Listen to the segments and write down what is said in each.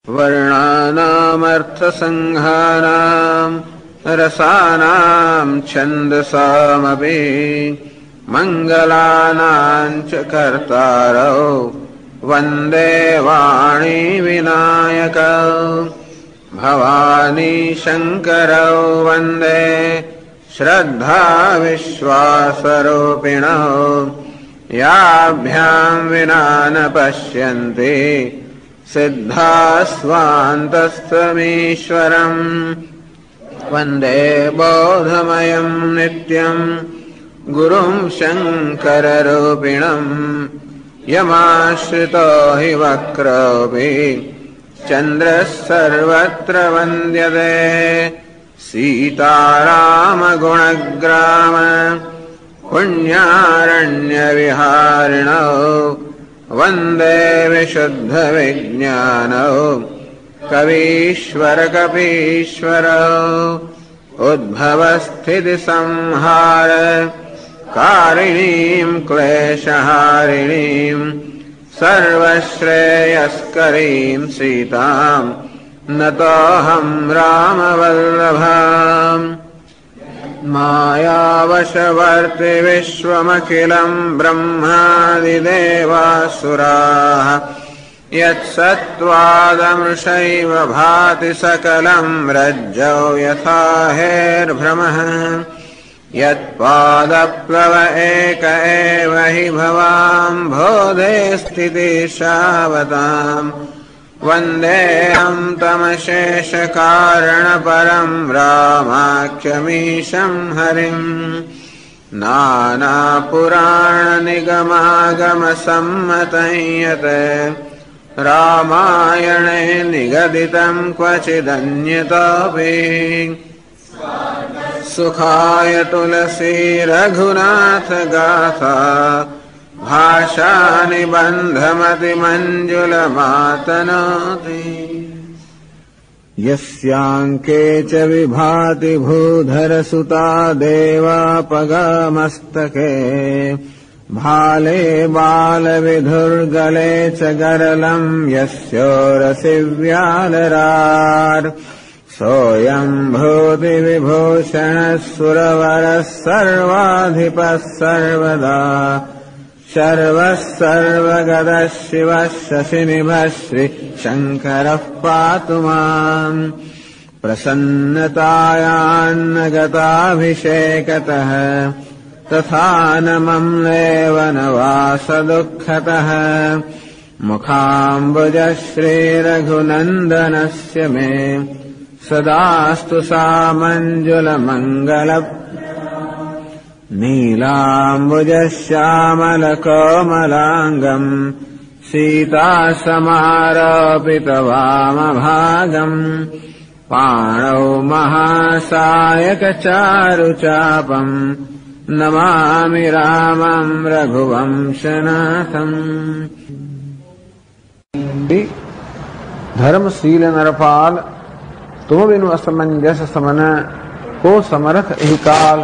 वर्णानामर्थसंहारां रसानां छन्दसामपि मङ्गलानां च कर्तारौ वन्दे वाणी विनायकौ भवानी शङ्करौ वन्दे श्रद्धा विश्वासरूपिणौ याभ्यां विना न पश्यन्ति सिद्धास्वान्तस्तमीश्वरम् वन्दे बोधमयं नित्यं गुरुं शङ्कररूपिणम् यमाश्रितो हि वक्रोऽपि चन्द्रः सर्वत्र वन्द्यते सीतारामगुणग्राम पुण्यारण्यविहारिणौ वन्दे विशुद्धविज्ञानौ कवीश्वरकपीश्वरौ उद्भवस्थितिसंहार कारिणीं क्लेशहारिणीं सर्वश्रेयस्करीं सीतां नतोऽहं रामवल्लभाम् मायावशवर्ति विश्वमखिलं ब्रह्मादिदेवासुराः यत्सत्त्वादमृषैव भाति सकलं रज्जौ यथा हेर्भ्रमः यत्पादप्लव एक एव हि भवाम्भोधे स्थितिशावताम् वन्देऽहं तमशेषकारणपरं रामाख्यमीशं हरिम् नानापुराणनिगमागमसम्मतं यत् रामायणे निगदितं क्वचिदन्यतोऽपि सुखाय तुलसी रघुनाथ गाथा भाषानिबन्धमतिमञ्जुलमातनोति यस्याङ्के च विभाति भूधरसुता देवापगामस्तके भाले बालविधुर्गले च गरलं यस्योरसि व्यालरार् सोऽयं भूतिविभूषणः सुरवरः सर्वाधिपः सर्वदा शर्वः सर्वगतः शिवः शशिनिभः श्रीशङ्करः पातु माम् प्रसन्नतायान्नगताभिषेकतः तथा न मम्लेव न वासदुःखतः मुखाम्बुजः श्रीरघुनन्दनस्य मे सदास्तु सामञ्जुलमङ्गल नीलाम्बुजश्यामलकोमलाङ्गम् सीतासमारोपितवामभागम् पाणौ महासायकचारुचापम् नमामि रामं रघुवंशनाथम्। धर्मशील नरपाल तुम बिनु असमंजस समन को समरथ एहि काल।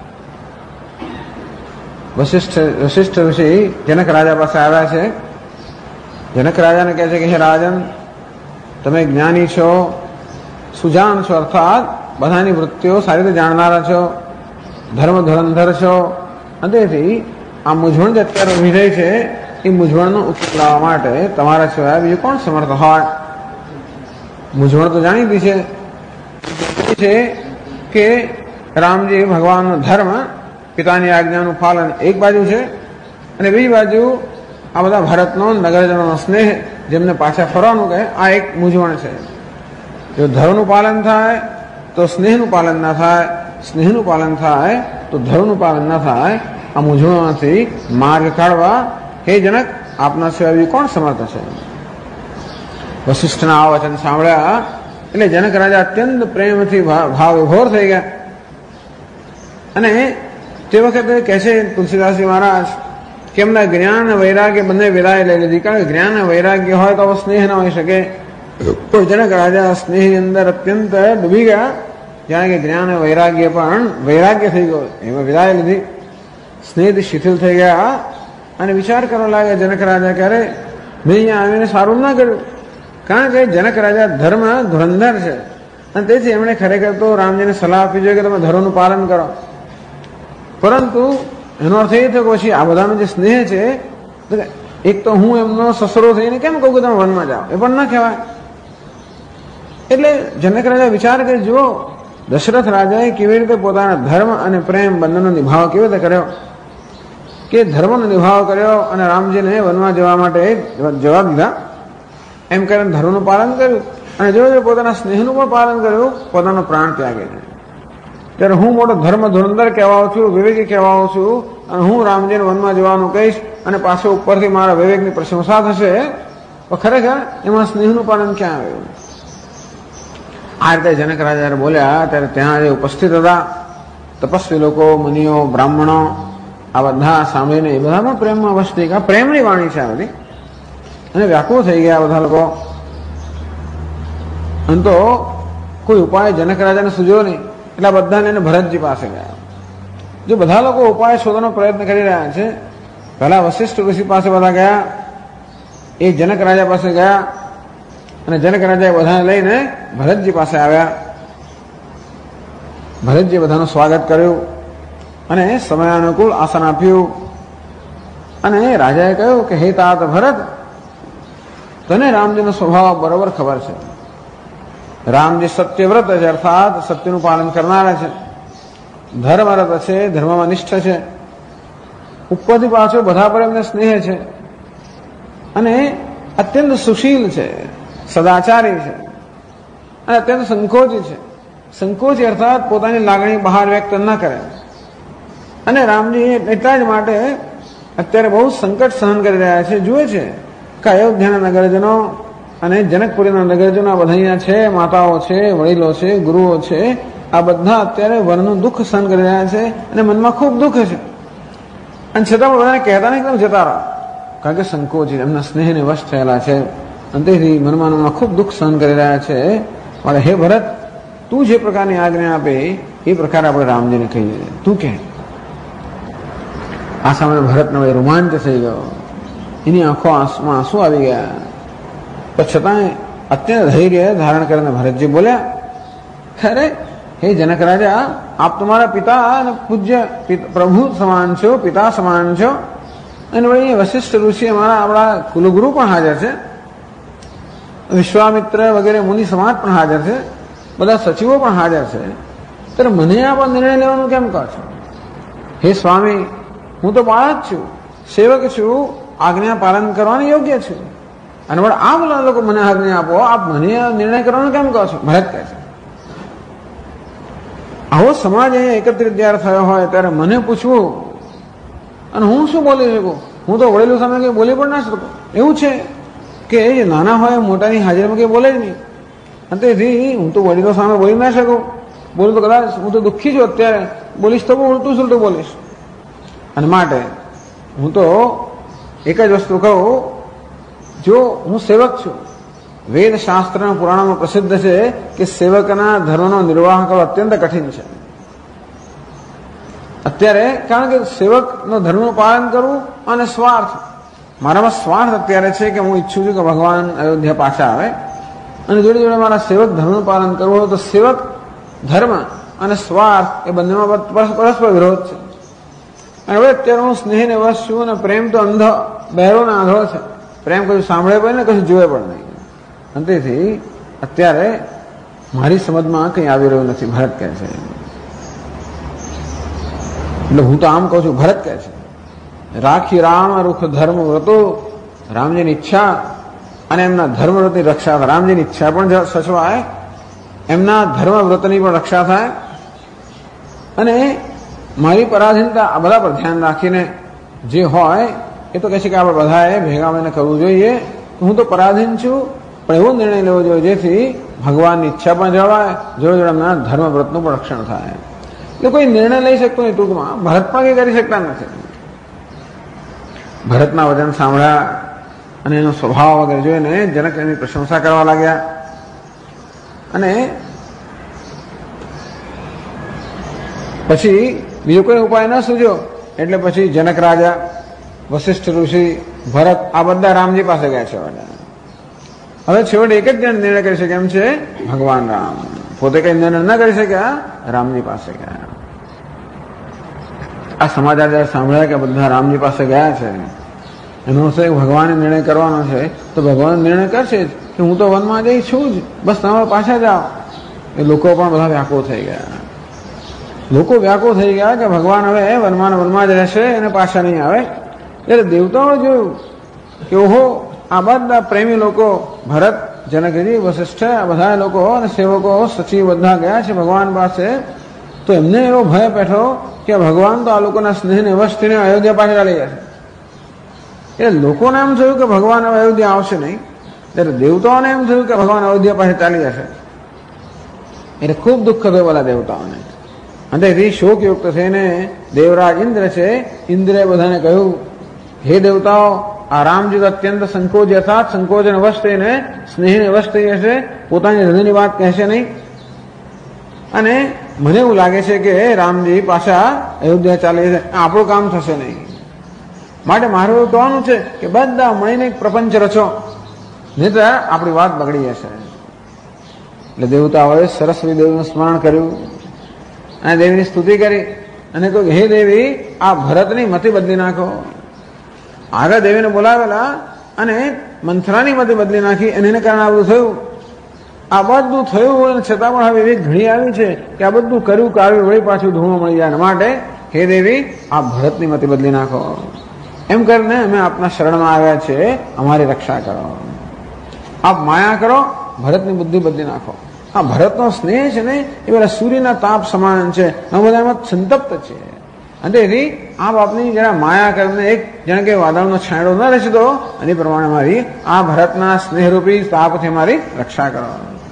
વશિષ્ઠ ઋષિ જનક રાજા પાસે આવ્યા છે. જનક રાજાને કહે છે કે હે રાજન, તમે જ્ઞાની છો, સુજાન છો, અર્થાત બધાની વૃત્તિઓ સારી રીતે જાણનારા છો, ધર્મ ધુરંધર છો, અને તેથી આ મૂંઝવણ જે અત્યારે ઉભી રહી છે એ મૂંઝવણનો ઉકેલ લાવવા માટે તમારા સિવાય બીજું કોણ સમર્થ હોય? મૂંઝવણ તો જાણીતી છે કે રામજી ભગવાનનો ધર્મ, પિતાની આજ્ઞાનું પાલન એક બાજુ છે, અને બીજી બાજુ આ બધા ભારતનો નગરજનોનો સ્નેહ, જેમને પાછા ફરવાનું કહે, આ એક મૂંઝવણ છે. જો ધર્મનું પાલન થાય તો સ્નેહનું પાલન ના થાય, સ્નેહનું પાલન થાય તો ધર્મનું પાલન ના થાય. આ મૂંઝવણમાંથી માર્ગ કાઢવા હે જનક આપના સિવાય બીજું કોણ સમર્થ છે? વશિષ્ઠના આ વચન સાંભળ્યા એટલે જનક રાજા અત્યંત પ્રેમથી ભાવ વિભોર થઈ ગયા. અને તે વખતે કહે છે તુલસીદાસજી મહારાજ કે એમના જ્ઞાન વૈરાગ્ય બંને વિદાય લઈ લીધી. કારણ કે જ્ઞાન વૈરાગ્ય હોય તો સ્નેહ ન હોઈ શકે. પણ જનક રાજા સ્નેહની અંદર અત્યંત ડૂબી ગયા, જાણે કે જ્ઞાન વૈરાગ્ય પણ વૈરાગ્ય થઈ ગયો, એમાં વિદાય લીધી. સ્નેહથી શિથિલ થઈ ગયા અને વિચાર કરવા લાગ્યા જનક રાજા, ક્યારે મેં અહીંયા આવીને સારું ના કર્યું, કારણ કે જનક રાજા ધર્મ ધુરંધર છે અને તેથી એમણે ખરેખર તો રામજીને સલાહ આપવી જોઈએ કે તમે ધર્મનું પાલન કરો. પરંતુ એનો અર્થ એ થયો કે પછી આ બધાનો જે સ્નેહ છે, એક તો હું એમનો સસરો થઈને કેમ કહું કે તમે વનમાં જાઓ, એ પણ ના કહેવાય. એટલે જનક રાજા વિચાર કરી, જુઓ દશરથ રાજાએ કેવી રીતે પોતાના ધર્મ અને પ્રેમ બંનેનો નિભાવ કેવી રીતે કર્યો, કે ધર્મનો નિભાવ કર્યો અને રામજીને વનમાં જવા માટે જવાબ દીધા. એમ કરીને ધર્મનું પાલન કર્યું અને જો પોતાના સ્નેહનું પણ પાલન કર્યું, પોતાનો પ્રાણ ત્યાગે છે. ત્યારે હું મોટો ધર્મ ધુરંધર કહેવાઉં છું, વિવેકી કહેવાઉં છું અને હું રામજીને વનમાં જવાનું કહીશ અને પાછો ઉપરથી મારા વિવેકની પ્રશંસા થશે, તો ખરેખર એમાં સ્નેહનું પાલન ક્યાં આવ્યું? આ રીતે જનક રાજા બોલ્યા ત્યારે ત્યાં જે ઉપસ્થિત હતા તપસ્વી લોકો, મુનિઓ, બ્રાહ્મણો, આ બધા સાંભળીને એ બધા પણ પ્રેમમાં વશ થઈ ગયા. પ્રેમની વાણી છે આ બધી, અને વ્યાકુળ થઈ ગયા બધા લોકો. અને તો કોઈ ઉપાય જનક રાજાને સૂઝ્યો નહીં, એટલે બધા લઈને ભરતજી પાસે ગયા. જો બધા લોકો ઉપાય શોધવાનો પ્રયત્ન કરી રહ્યા છે, પહેલા વશિષ્ઠ ઋષિ પાસે બધા ગયા, એ જનક રાજા પાસે ગયા અને જનક રાજાએ બધાને લઈને ભરતજી પાસે આવ્યા. ભરતજીએ બધાનું સ્વાગત કર્યું અને સમયાનુકૂળ આસન આપ્યું અને રાજાએ કહ્યું કે હે તાત ભરત, તને રામજીનો સ્વભાવ બરોબર ખબર છે. રામજી સત્યવ્રત છે, અર્થાત સત્યનું પાલન કરનારા છે, ધર્મરત છે, ધર્મમાં નિષ્ઠ છે, ઉપરથી પાછો બધા પર એમને સ્નેહ છે અને અત્યંત સુશીલ છે, સદાચારી છે અને અત્યંત સંકોચી છે. સંકોચી અર્થાત પોતાની લાગણી બહાર વ્યક્ત ન કરે. અને રામજી એટલા જ માટે અત્યારે બહુ સંકટ સહન કરી રહ્યા છે. જુએ છે કે અયોધ્યાના નગરજનો અને જનકપુરીના નગરજનો બધા અહીંયા છે, માતાઓ છે, વડીલો છે, ગુરુઓ છે, આ બધા અત્યારે વનનું દુઃખ સહન કરી રહ્યા છે અને મનમાં ખૂબ દુઃખ છે. અને છતાં પણ બધાને કહેતા નહીં કે જતા રહો, કારણ કે સંકોચી એમના સ્નેહને વશ થયેલા છે અને તેથી મનમાં ખૂબ દુઃખ સહન કરી રહ્યા છે. માટે હે ભરત, તું જે પ્રકારની આજ્ઞા આપે એ પ્રકારે આપણે રામજીને કહીએ, તું કહે. આ સામે ભરતનો રોમાંચ થઈ ગયો, એની આંખોમાં આંસુ આવી ગયા. પણ છતાંય અત્યંત ધૈર્ય ધારણ કરીને ભરતજી બોલ્યા, ખરે હે જનક રાજા, આપ તમારા પિતા અને પૂજ્ય પ્રભુ સમાન છો, પિતા સમાન છો. અને વળી વશિષ્ઠ ઋષિ અમારા આપણા કુલગુરુ પણ હાજર છે, વિશ્વામિત્ર વગેરે મુનિ સમાજ પણ હાજર છે, બધા સચિવો પણ હાજર છે. ત્યારે મને આ પણ નિર્ણય લેવાનું કેમ કહો છો? હે સ્વામી, હું તો બાળક છું, સેવક છું, આજ્ઞા પાલન કરવાનું યોગ્ય છું. અને વળી આ બધા લોકો મને આજ્ઞા આપો, આપ મને નિર્ણય કરવાનું કેમ કહો છો? ભરત કહે છે, આવો સમાજ અહીંયા એકત્રિત જ્યારે થયો હોય ત્યારે મને પૂછવું અને હું શું બોલી શકું? હું તો વડીલો સામે કંઈ બોલી પણ ના શકું. એવું છે કે એ નાના હોય મોટાની હાજરીમાં કંઈ બોલે જ નહીં. અને તેથી હું તો વડીલો સામે બોલી ના શકું. બોલું તો કદાચ હું તો દુઃખી છું, અત્યારે બોલીશ તો ઉલટું સુલટું બોલીશ. અને માટે હું તો એક જ વસ્તુ કહું, જો હું સેવક છું, વેદ શાસ્ત્ર અને પુરાણોમાં પ્રસિદ્ધ છે કે સેવકના ધર્મનો નિર્વાહ કરવો અત્યંત કઠિન છે અત્યારે. કારણ કે સેવકનો ધર્મનું પાલન કરવું અને સ્વાર્થ, મારામાં સ્વાર્થ અત્યારે છે કે હું ઈચ્છું છું કે ભગવાન અયોધ્યા પાછા આવે, અને જોડે જોડે મારા સેવક ધર્મનું પાલન કરવું હોય તો સેવક ધર્મ અને સ્વાર્થ એ બંનેમાં પરસ્પર વિરોધ છે. અને હવે અત્યારે હું સ્નેહને વશ છું અને પ્રેમ તો અંધ, બહેરો ને આંધળો છે. પ્રેમ કશું સાંભળે પણ ને કશું જોવે પણ નહીં. અને તેથી અત્યારે મારી સમજમાં કંઈ આવી રહ્યું નથી, ભરત કહે છે. એટલે હું તો આમ કહું છું, ભરત કહે છે, રાખી રામ રૂખ ધર્મ વ્રતો, રામજીની ઈચ્છા અને એમના ધર્મ વ્રતની રક્ષા થાય. રામજીની ઈચ્છા પણ સચવાય, એમના ધર્મ વ્રતની પણ રક્ષા થાય. અને મારી પરાધીનતા આ બધા પર ધ્યાન રાખીને જે હોય એ તો કહે છે કે આપણે બધાએ ભેગા મળીને કરવું જોઈએ. હું તો પરાધીન છું, પણ એવો નિર્ણય લેવો જોઈએ જેથી ભગવાનની ઈચ્છા પણ જળવાય, જોડે જોડે એમના ધર્મ વ્રતનું પણ રક્ષણ થાય. એટલે કોઈ નિર્ણય લઈ શકતો નહીં. ટૂંકમાં ભરત પણ કંઈ કરી શકતા નથી. ભરતના વચન સાંભળ્યા અને એનો સ્વભાવ વગેરે જોઈને જનક એની પ્રશંસા કરવા લાગ્યા. અને પછી બીજો કોઈ ઉપાય ન સૂઝ્યો એટલે પછી જનક રાજા, વશિષ્ઠ ઋષિ, ભરત આ બધા રામજી પાસે ગયા છે. હવે છેવટે એક જ જણ નિર્ણય કરી શકે એમ છે ભગવાન રામ. પોતે કઈ નિર્ણય ન કરી શક્યા, રામજી પાસે ગયા. આ સમાચાર જયારે સાંભળ્યા કે બધા રામજી પાસે ગયા છે, એનો અર્થ ભગવાને નિર્ણય કરવાનો છે, તો ભગવાન નિર્ણય કરશે કે હું તો વનમાં જઈ છું જ, બસ તમે પાછા જાઓ. એ લોકો પણ બધા વ્યાકુળ થઈ ગયા. લોકો વ્યાકુળ થઈ ગયા કે ભગવાન હવે વનમાં જ રહેશે અને પાછા નહીં આવે. ત્યારે દેવતાઓ જોયું કે ઓહો, આ બધા પ્રેમી લોકો, ભરત, જનકજી, વશિષ્ઠ, આ બધા લોકો અને સેવકો, સચિવ બધા ગયા છે ભગવાન પાસે. તો એમને એવો ભય બેઠો કે ભગવાન તો આ લોકોના સ્નેહને વશ થઈને અયોધ્યા પાછળ ચાલી જશે. એટલે લોકોને એમ થયું કે ભગવાન હવે અયોધ્યા આવશે નહીં, ત્યારે દેવતાઓને એમ થયું કે ભગવાન અયોધ્યા પાસે ચાલી જશે. એટલે ખૂબ દુઃખ થયું પેલા દેવતાઓને. અને તેથી શોકયુક્ત થઈને દેવરાજ ઇન્દ્ર છે, ઇન્દ્રે બધાને કહ્યું, હે દેવતાઓ, આ રામજી તો અત્યંત સંકોચ યથાર્થ સંકોચને વશ થઈને સ્નેહને વશ થઈ જશે, પોતાની હૃદયની વાત કહેશે નહીં. અને મને એવું લાગે છે કે રામજી પાછા અયોધ્યા ચાલી જશે, આપણું કામ થશે નહીં. માટે મારું એવું કહેવાનું છે કે બધા મળીને એક પ્રપંચ રચો, નહીં તો આપણી વાત બગડી જશે. એટલે દેવતાઓએ સરસ્વતી દેવીનું સ્મરણ કર્યું અને દેવીની સ્તુતિ કરી અને કહ્યું, હે દેવી, આ ભરતની મતિ બદલી નાખો. આગળ દેવીને બોલાવેલા અને મંથરાની મતિ બદલી નાખી અને એને કારણે આ બધું થયું. આ બધું થયું અને છતાં પણ હવે એવી ઘડી આવી છે કે આ બધું કર્યું કાવ્યું વળી પાછું ધૂળો મળી જાય. માટે હે દેવી, આ ભરતની મતિ બદલી નાખો. એમ કરીને અમે આપના શરણમાં આવ્યા છે, અમારી રક્ષા કરો. આપ માયા કરો, ભરતની બુદ્ધિ બદલી નાખો. આ ભરતનો સ્નેહ છે ને એ બધા સૂર્યના તાપ સમાન છે, અમે બધા એમાં સંતપ્ત છે. અને તેથી આપ આપની જરા માયા કરીને એક જાણે કે વાદળનો છાંયડો ન રહેશે તો અને પ્રમાણે મારી આ ભરતના સ્નેહરૂપી તાપથી મારી રક્ષા કરો.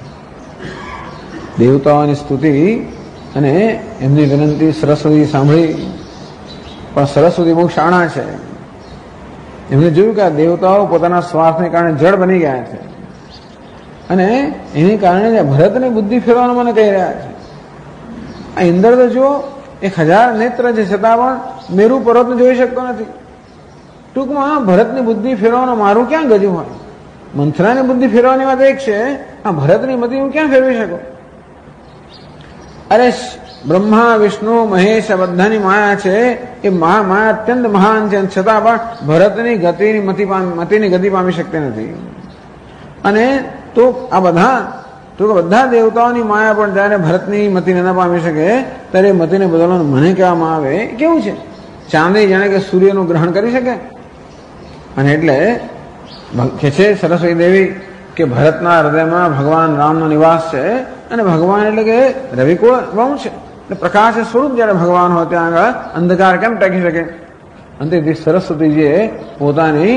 દેવતાઓની સ્તુતિ અને એમની વિનંતી સરસ્વતી સાંભળી. પણ સરસ્વતી બહુ શાણા છે. એમને જોયું કે આ દેવતાઓ પોતાના સ્વાર્થને કારણે જડ બની ગયા છે અને એની કારણે ભરતની બુદ્ધિ ફેરવાનું મને કહી રહ્યા છે. આ ઇન્દ્ર તો જુઓ, 1000 નેત્ર છે, છતાં પણ મેરુ પર્વતને જોઈ શકતો નથી. ટૂંકમાં ભરતની બુદ્ધિ ફેરવાનું મારું ક્યાં ગજું હોય? મંથરાની બુદ્ધિ ફેરવાની વાત એક છે, આ ભરતની બુદ્ધિ હું ક્યાં ફેરવી શકું? અરે બ્રહ્મા, વિષ્ણુ, મહેશ આ બધાની માયા છે, એ માયા અત્યંત મહાન છે, છતાં પણ ભરતની મતિની ગતિ પામી શકતી નથી. અને તો આ બધા દેવતાઓની માયા પણ જયારે ભરતની મતિને ન પામી શકે ત્યારે મતિને બદલવાનું મને કહેવામાં આવે કેવું છે? ચાંદી જાણે કે સૂર્યનું ગ્રહણ કરી શકે. અને એટલે કે છે સરસ્વતી દેવી કે ભરતના હૃદયમાં ભગવાન રામનો નિવાસ છે અને ભગવાન એટલે કે રવિકુળ વહુ છે, એટલે પ્રકાશ સ્વરૂપ જયારે ભગવાન હોય ત્યાં આગળ અંધકાર કેમ ટકી શકે? અંતે સરસ્વતીજીએ પોતાની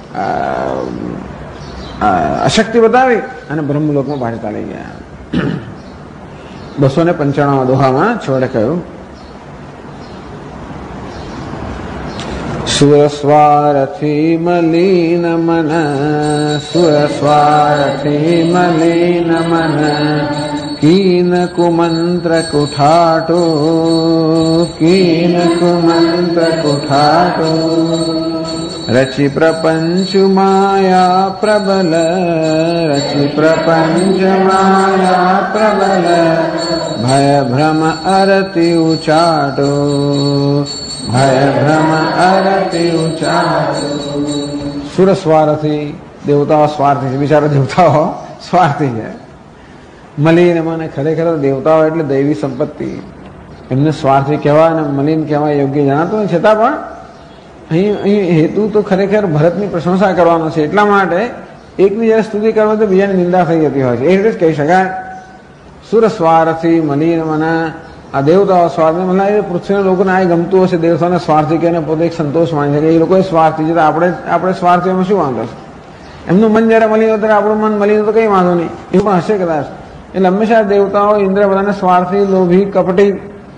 અશક્તિ બતાવી અને બ્રહ્મલોકમાં પાછા ચાલી ગયા. 295 દોહામાં છોડે કહ્યું, સુરસ્વારથી મલિન મન, સુરસ્વારથી મલિન મન, કીન કુમંત્ર કુઠાટો, કીન કુમંત્ર કુઠાટો, રચિ પ્રપંચ માયા પ્રબલ, રચિ પ્રપંચ માયા પ્રબલ, ભય ભ્રમ અરતિ ઉચાટો, ભય ભ્રમ અરતિ ઉચાટો. સુર સ્વાર્થી, દેવતાઓ સ્વાર્થી છે, બિચારા દેવતાઓ સ્વાર્થી છે. મલિન મને ખરેખર દેવતાઓ એટલે દૈવી સંપત્તિ, એમને સ્વાર્થી કહેવાય અને મલિન કહેવાય યોગ્ય જણાતું નથી. છતાં પણ અહીં હેતુ તો ખરેખર ભરતની પ્રશંસા કરવાનો છે. એટલા માટે એકની જયારે સ્તુતિ કરવા તો બીજાની નિંદા થઈ જતી હોય છે, એ રીતે જ કહી શકાય. સુર સ્વાર્થી મલિન મને, આ દેવતાઓ સ્વાર્થી, મને એ પૃથ્વીના લોકોને આ ગમતું હશે, દેવતાઓને સ્વાર્થી કહીને પોતે એક સંતોષ માની શકે. એ લોકો સ્વાર્થી છે તો આપણે સ્વાર્થીઓમાં શું વાંધો છે? એમનું મન જયારે મલિન હોય ત્યારે આપણું મન મલિન તો કઈ વાંધો નહીં, એવું પણ હશે કદાચ. એટલે હંમેશા દેવતાઓ ઇન્દ્ર બધાને સ્વાર્થી, લોભી, કપટી.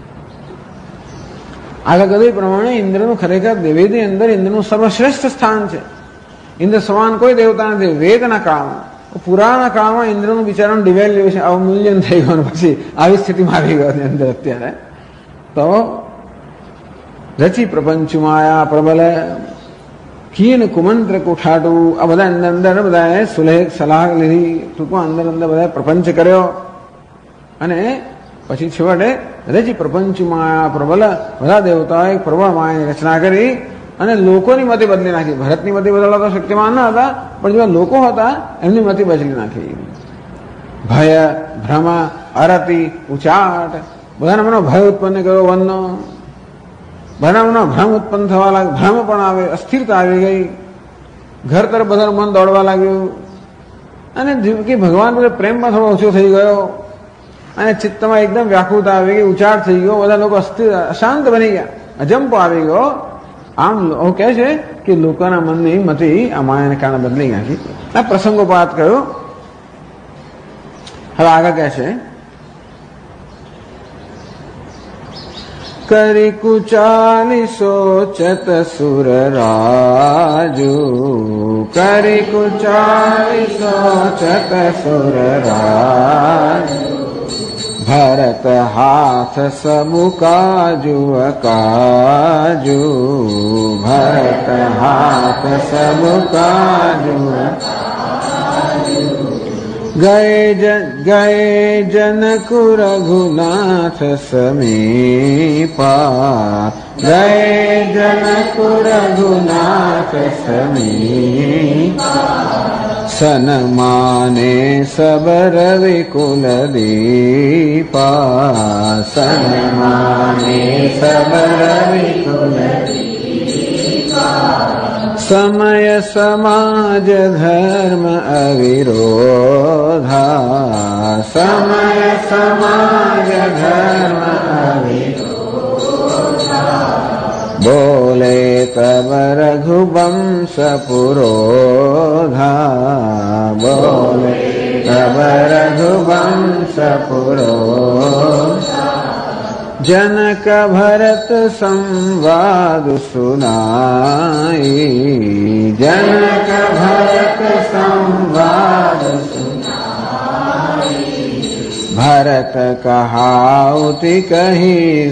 આગળ કદી પ્રમાણે ઇન્દ્રનું ખરેખર દેવેની અંદર ઇન્દ્રનું સર્વશ્રેષ્ઠ સ્થાન છે. ઇન્દ્ર સમાન કોઈ દેવતા નથી. વેદના કાળમાં, પુરાના કાળમાં ઇન્દ્રનું બિચારાનું ડિવેલ્યુએશન, અવમૂલ્યન થઈ ગયું, પછી આવી સ્થિતિમાં આવી ગયો અંદર અત્યારે. તો રચી પ્રપંચ માયા પ્રબલ, કીન કુમંત્ર કુઠાટું આ બધા અંદર બધાએ સુલેહ સલાહ લીધી, ટૂંકમાં અંદર બધાએ પ્રપંચ કર્યો અને પછી છેવટે રચી પ્રપંચમાં પ્રબલ બધા દેવતાઓએ પ્રબળ માયાની રચના કરી અને લોકોની મતિ બદલી નાખી. ભરતની મતિ બદલવા તો શક્તિમાન ન હતા, પણ જેવા લોકો હતા એમની મતિ બદલી નાખી. ભય, ભ્રમ, અરતિ, ઉચાટ બધાના મનો ભય ઉત્પન્ન કર્યો. વનનો બધાના મનો ભ્રમ ઉત્પન્ન થવા લાગ્યો, ભ્રમ પણ આવે, અસ્થિરતા આવી ગઈ, ઘર તરફ બધાનું મન દોડવા લાગ્યું અને કે ભગવાન પર પ્રેમમાં થોડો ઓછો થઈ ગયો અને ચિત્તમાં એકદમ વ્યાકુળતા આવી ગઈ, ઉચાટ થઈ ગયો, બધા લોકો અશાંત બની ગયા, અજંપો આવી ગયો. આમ લોકો કહે છે કે લોકોના મનની મતિ આ માયાને કારણે બદલી નાખી. આ પ્રસંગોપાત કહ્યું. હવે આગળ કહે છે કરી કુચાલી સોચત સુર રાજુ, કરી કુચાલી સોચત સુર રાજુ, ભરત હાથ સબુ કાજુ કાજુ, ભરત હાથ સબુ કાજુ, ગયે જનક રઘુનાથ સમીપા, ગયે જનક રઘુનાથ સમીપા, સનમાને સબર વિકુલ દીપા, સનમાને સબર વિકુલ દીપા, સમય સમાજ ધર્મ અવિરોધા, સમય સમાજ ધર્મ અવિરોધા, બોલે તબ રઘુવંશ પુરોધા, બોલે તબ રઘુવંશ પુરોધા, जनक भरत संवाद सुनाई, जनक भरत संवाद सुनाई, भरत कहाउति कही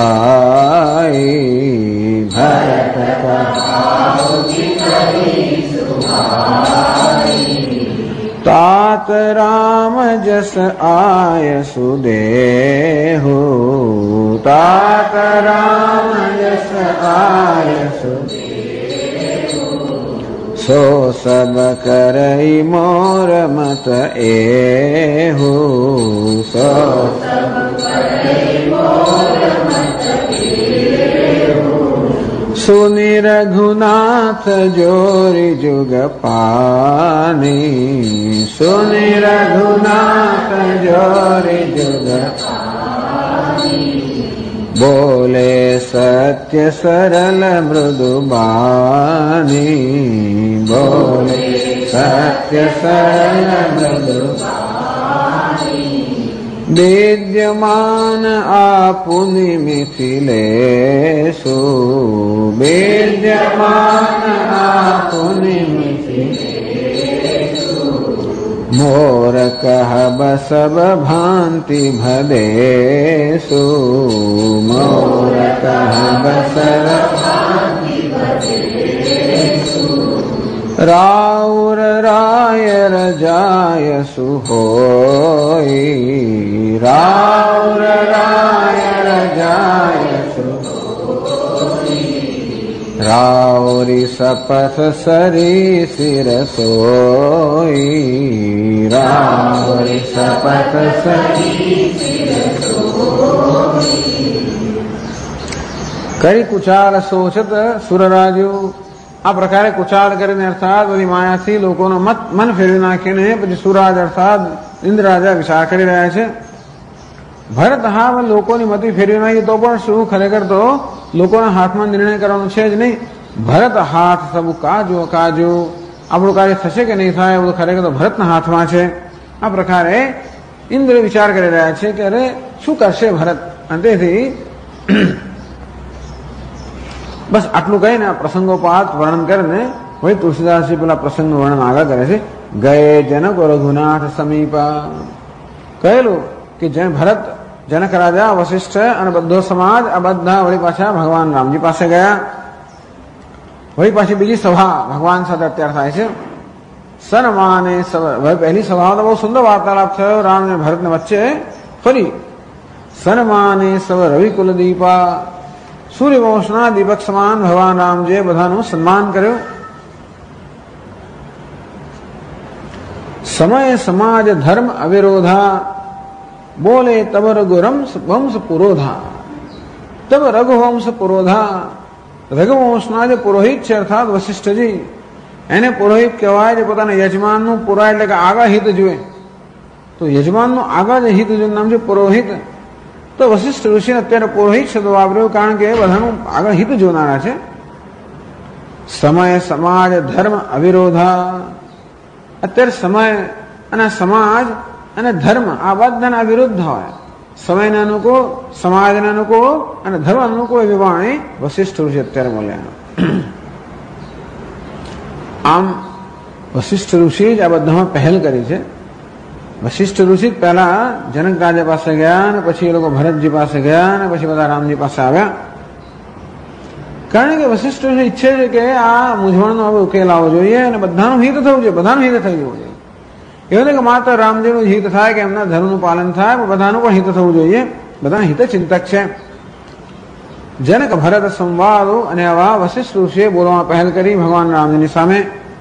सुहाई, भरत कहाउति कही सुहाई, तात राम जस आय सुदेहु, तात राम जस आय सुदेहु, सो सब करई मोर मत एहु, सो सब करई मोर मत एहु, सुनि रघुनाथ जोरि जुग पानी, सुनि रघुनाथ जोरि जुग पानी, बोले सत्य सरल मृदु बानी, बोले सत्य सरल मृदु बानी, विद्यमान आपुनि मिथिलेषु, विद्यमान आपुनि मिथिलेषु, मोर कहब सब भांति भदेषु, मोर कहब सब भांति भदेषु, राउर राय रजाय सुहोई, राउर राय रजाय सुहोई, राउरी सपथ सरी सिर सोई, राउरी सपथ सरी सिर सोई, करी कुचाल सोचत सुरराजु. આ પ્રકારે કુચાળ કરીને અર્થાત બધી માયાથી લોકોનો મન ફેરવી નાખીને પછી સુરાજ અર્થાત ઇન્દ્ર રાજા વિચાર કરી રહ્યા છે. ભરત હા લોકોની મતિ ફેરવી નાખી તો પણ શું, ખરેખર તો લોકોના હાથમાં નિર્ણય કરવાનો છે જ નહીં. ભરત હાથ સબુ કાજુ કાજુ, આપણું કાર્ય થશે કે નહીં થાય એવું ખરેખર તો ભરતના હાથમાં છે. આ પ્રકારે ઇન્દ્ર વિચાર કરી રહ્યા છે કે અરે શું કરશે ભરત. અને તેથી બસ આટલું કહીને આ પ્રસંગોપાત વર્ણન કરીને વળી તુલસીદાસજી પેલા પ્રસંગનું વર્ણન આગળ કરે છે. ગયે જનક રઘુનાથ સમીપા, કહેલું કે જે ભરત, જનક રાજા, વશિષ્ઠ અને બધો સમાજ આ બધા વળી પાછા ભગવાન રામજી પાસે ગયા. વળી પાછી બીજી સભા ભગવાન સાથે અત્યારે થાય છે. સનમાને પહેલી સભામાં તો બહુ સુંદર વાર્તાલાપ થયો રામ અને ભરતને વચ્ચે. ફરી સનમાને સવ રવિકુલ દીપા, સૂર્યવંશના દીપક સમાન ભગવાન રામજીએ બધાનું સન્માન કર્યું. સમય સમાજ ધર્મ અવિરોધા, બોલે તબ રઘુવંશ પુરોધા. તબ રઘુવંશ પુરોધા, રઘુવંશના જે પુરોહિત છે અર્થાત વશિષ્ઠજી, એને પુરોહિત કહેવાય જે પોતાના યજમાનનું પુરા એટલે કે આગળ હિત જુએ. તો યજમાનનું આગળ જે હિત જોયું નામ છે પુરોહિત. તો વશિષ્ઠ ઋષિને અત્યારે પુરોહિત શબ્દ વાપર્યું કારણ કે બધાનું આગળ હિત જોનારા છે. સમય સમાજ ધર્મ અવિરોધા, અત્યારે સમય અને સમાજ અને ધર્મ આ બધાના વિરુદ્ધ હોય. સમયને અનુકૂળ, સમાજને અનુકૂળ અને ધર્મ અનુકૂળ એવી વાણી વશિષ્ઠ ઋષિ અત્યારે બોલ્યા. આમ વશિષ્ઠ ઋષિ જ આ બધામાં પહેલ કરી છે. વશિષ્ઠ ઋષિ પહેલા જનક રાજા પાસે ગયા અને પછી એ લોકો ભરતજી પાસે ગયા અને પછી બધા રામજી પાસે આવ્યા. કારણ કે વશિષ્ઠ ઋષિ ઈચ્છે છે કે આ મૂંઝવણનો હવે ઉકેલ આવવો જોઈએ અને બધાનું હિત થવું જોઈએ, બધાનું હિત થઈ જવું જોઈએ. એવું નહીં કે માત્ર રામજીનું હિત થાય કે એમના ધર્મનું પાલન થાય, પણ બધાનું પણ હિત થવું જોઈએ. બધા હિત ચિંતક છે. જનક ભરત સંવાદો અને આવા વશિષ્ઠ ઋષિએ બોલવા પહેલ કરી ભગવાન રામજીની સામે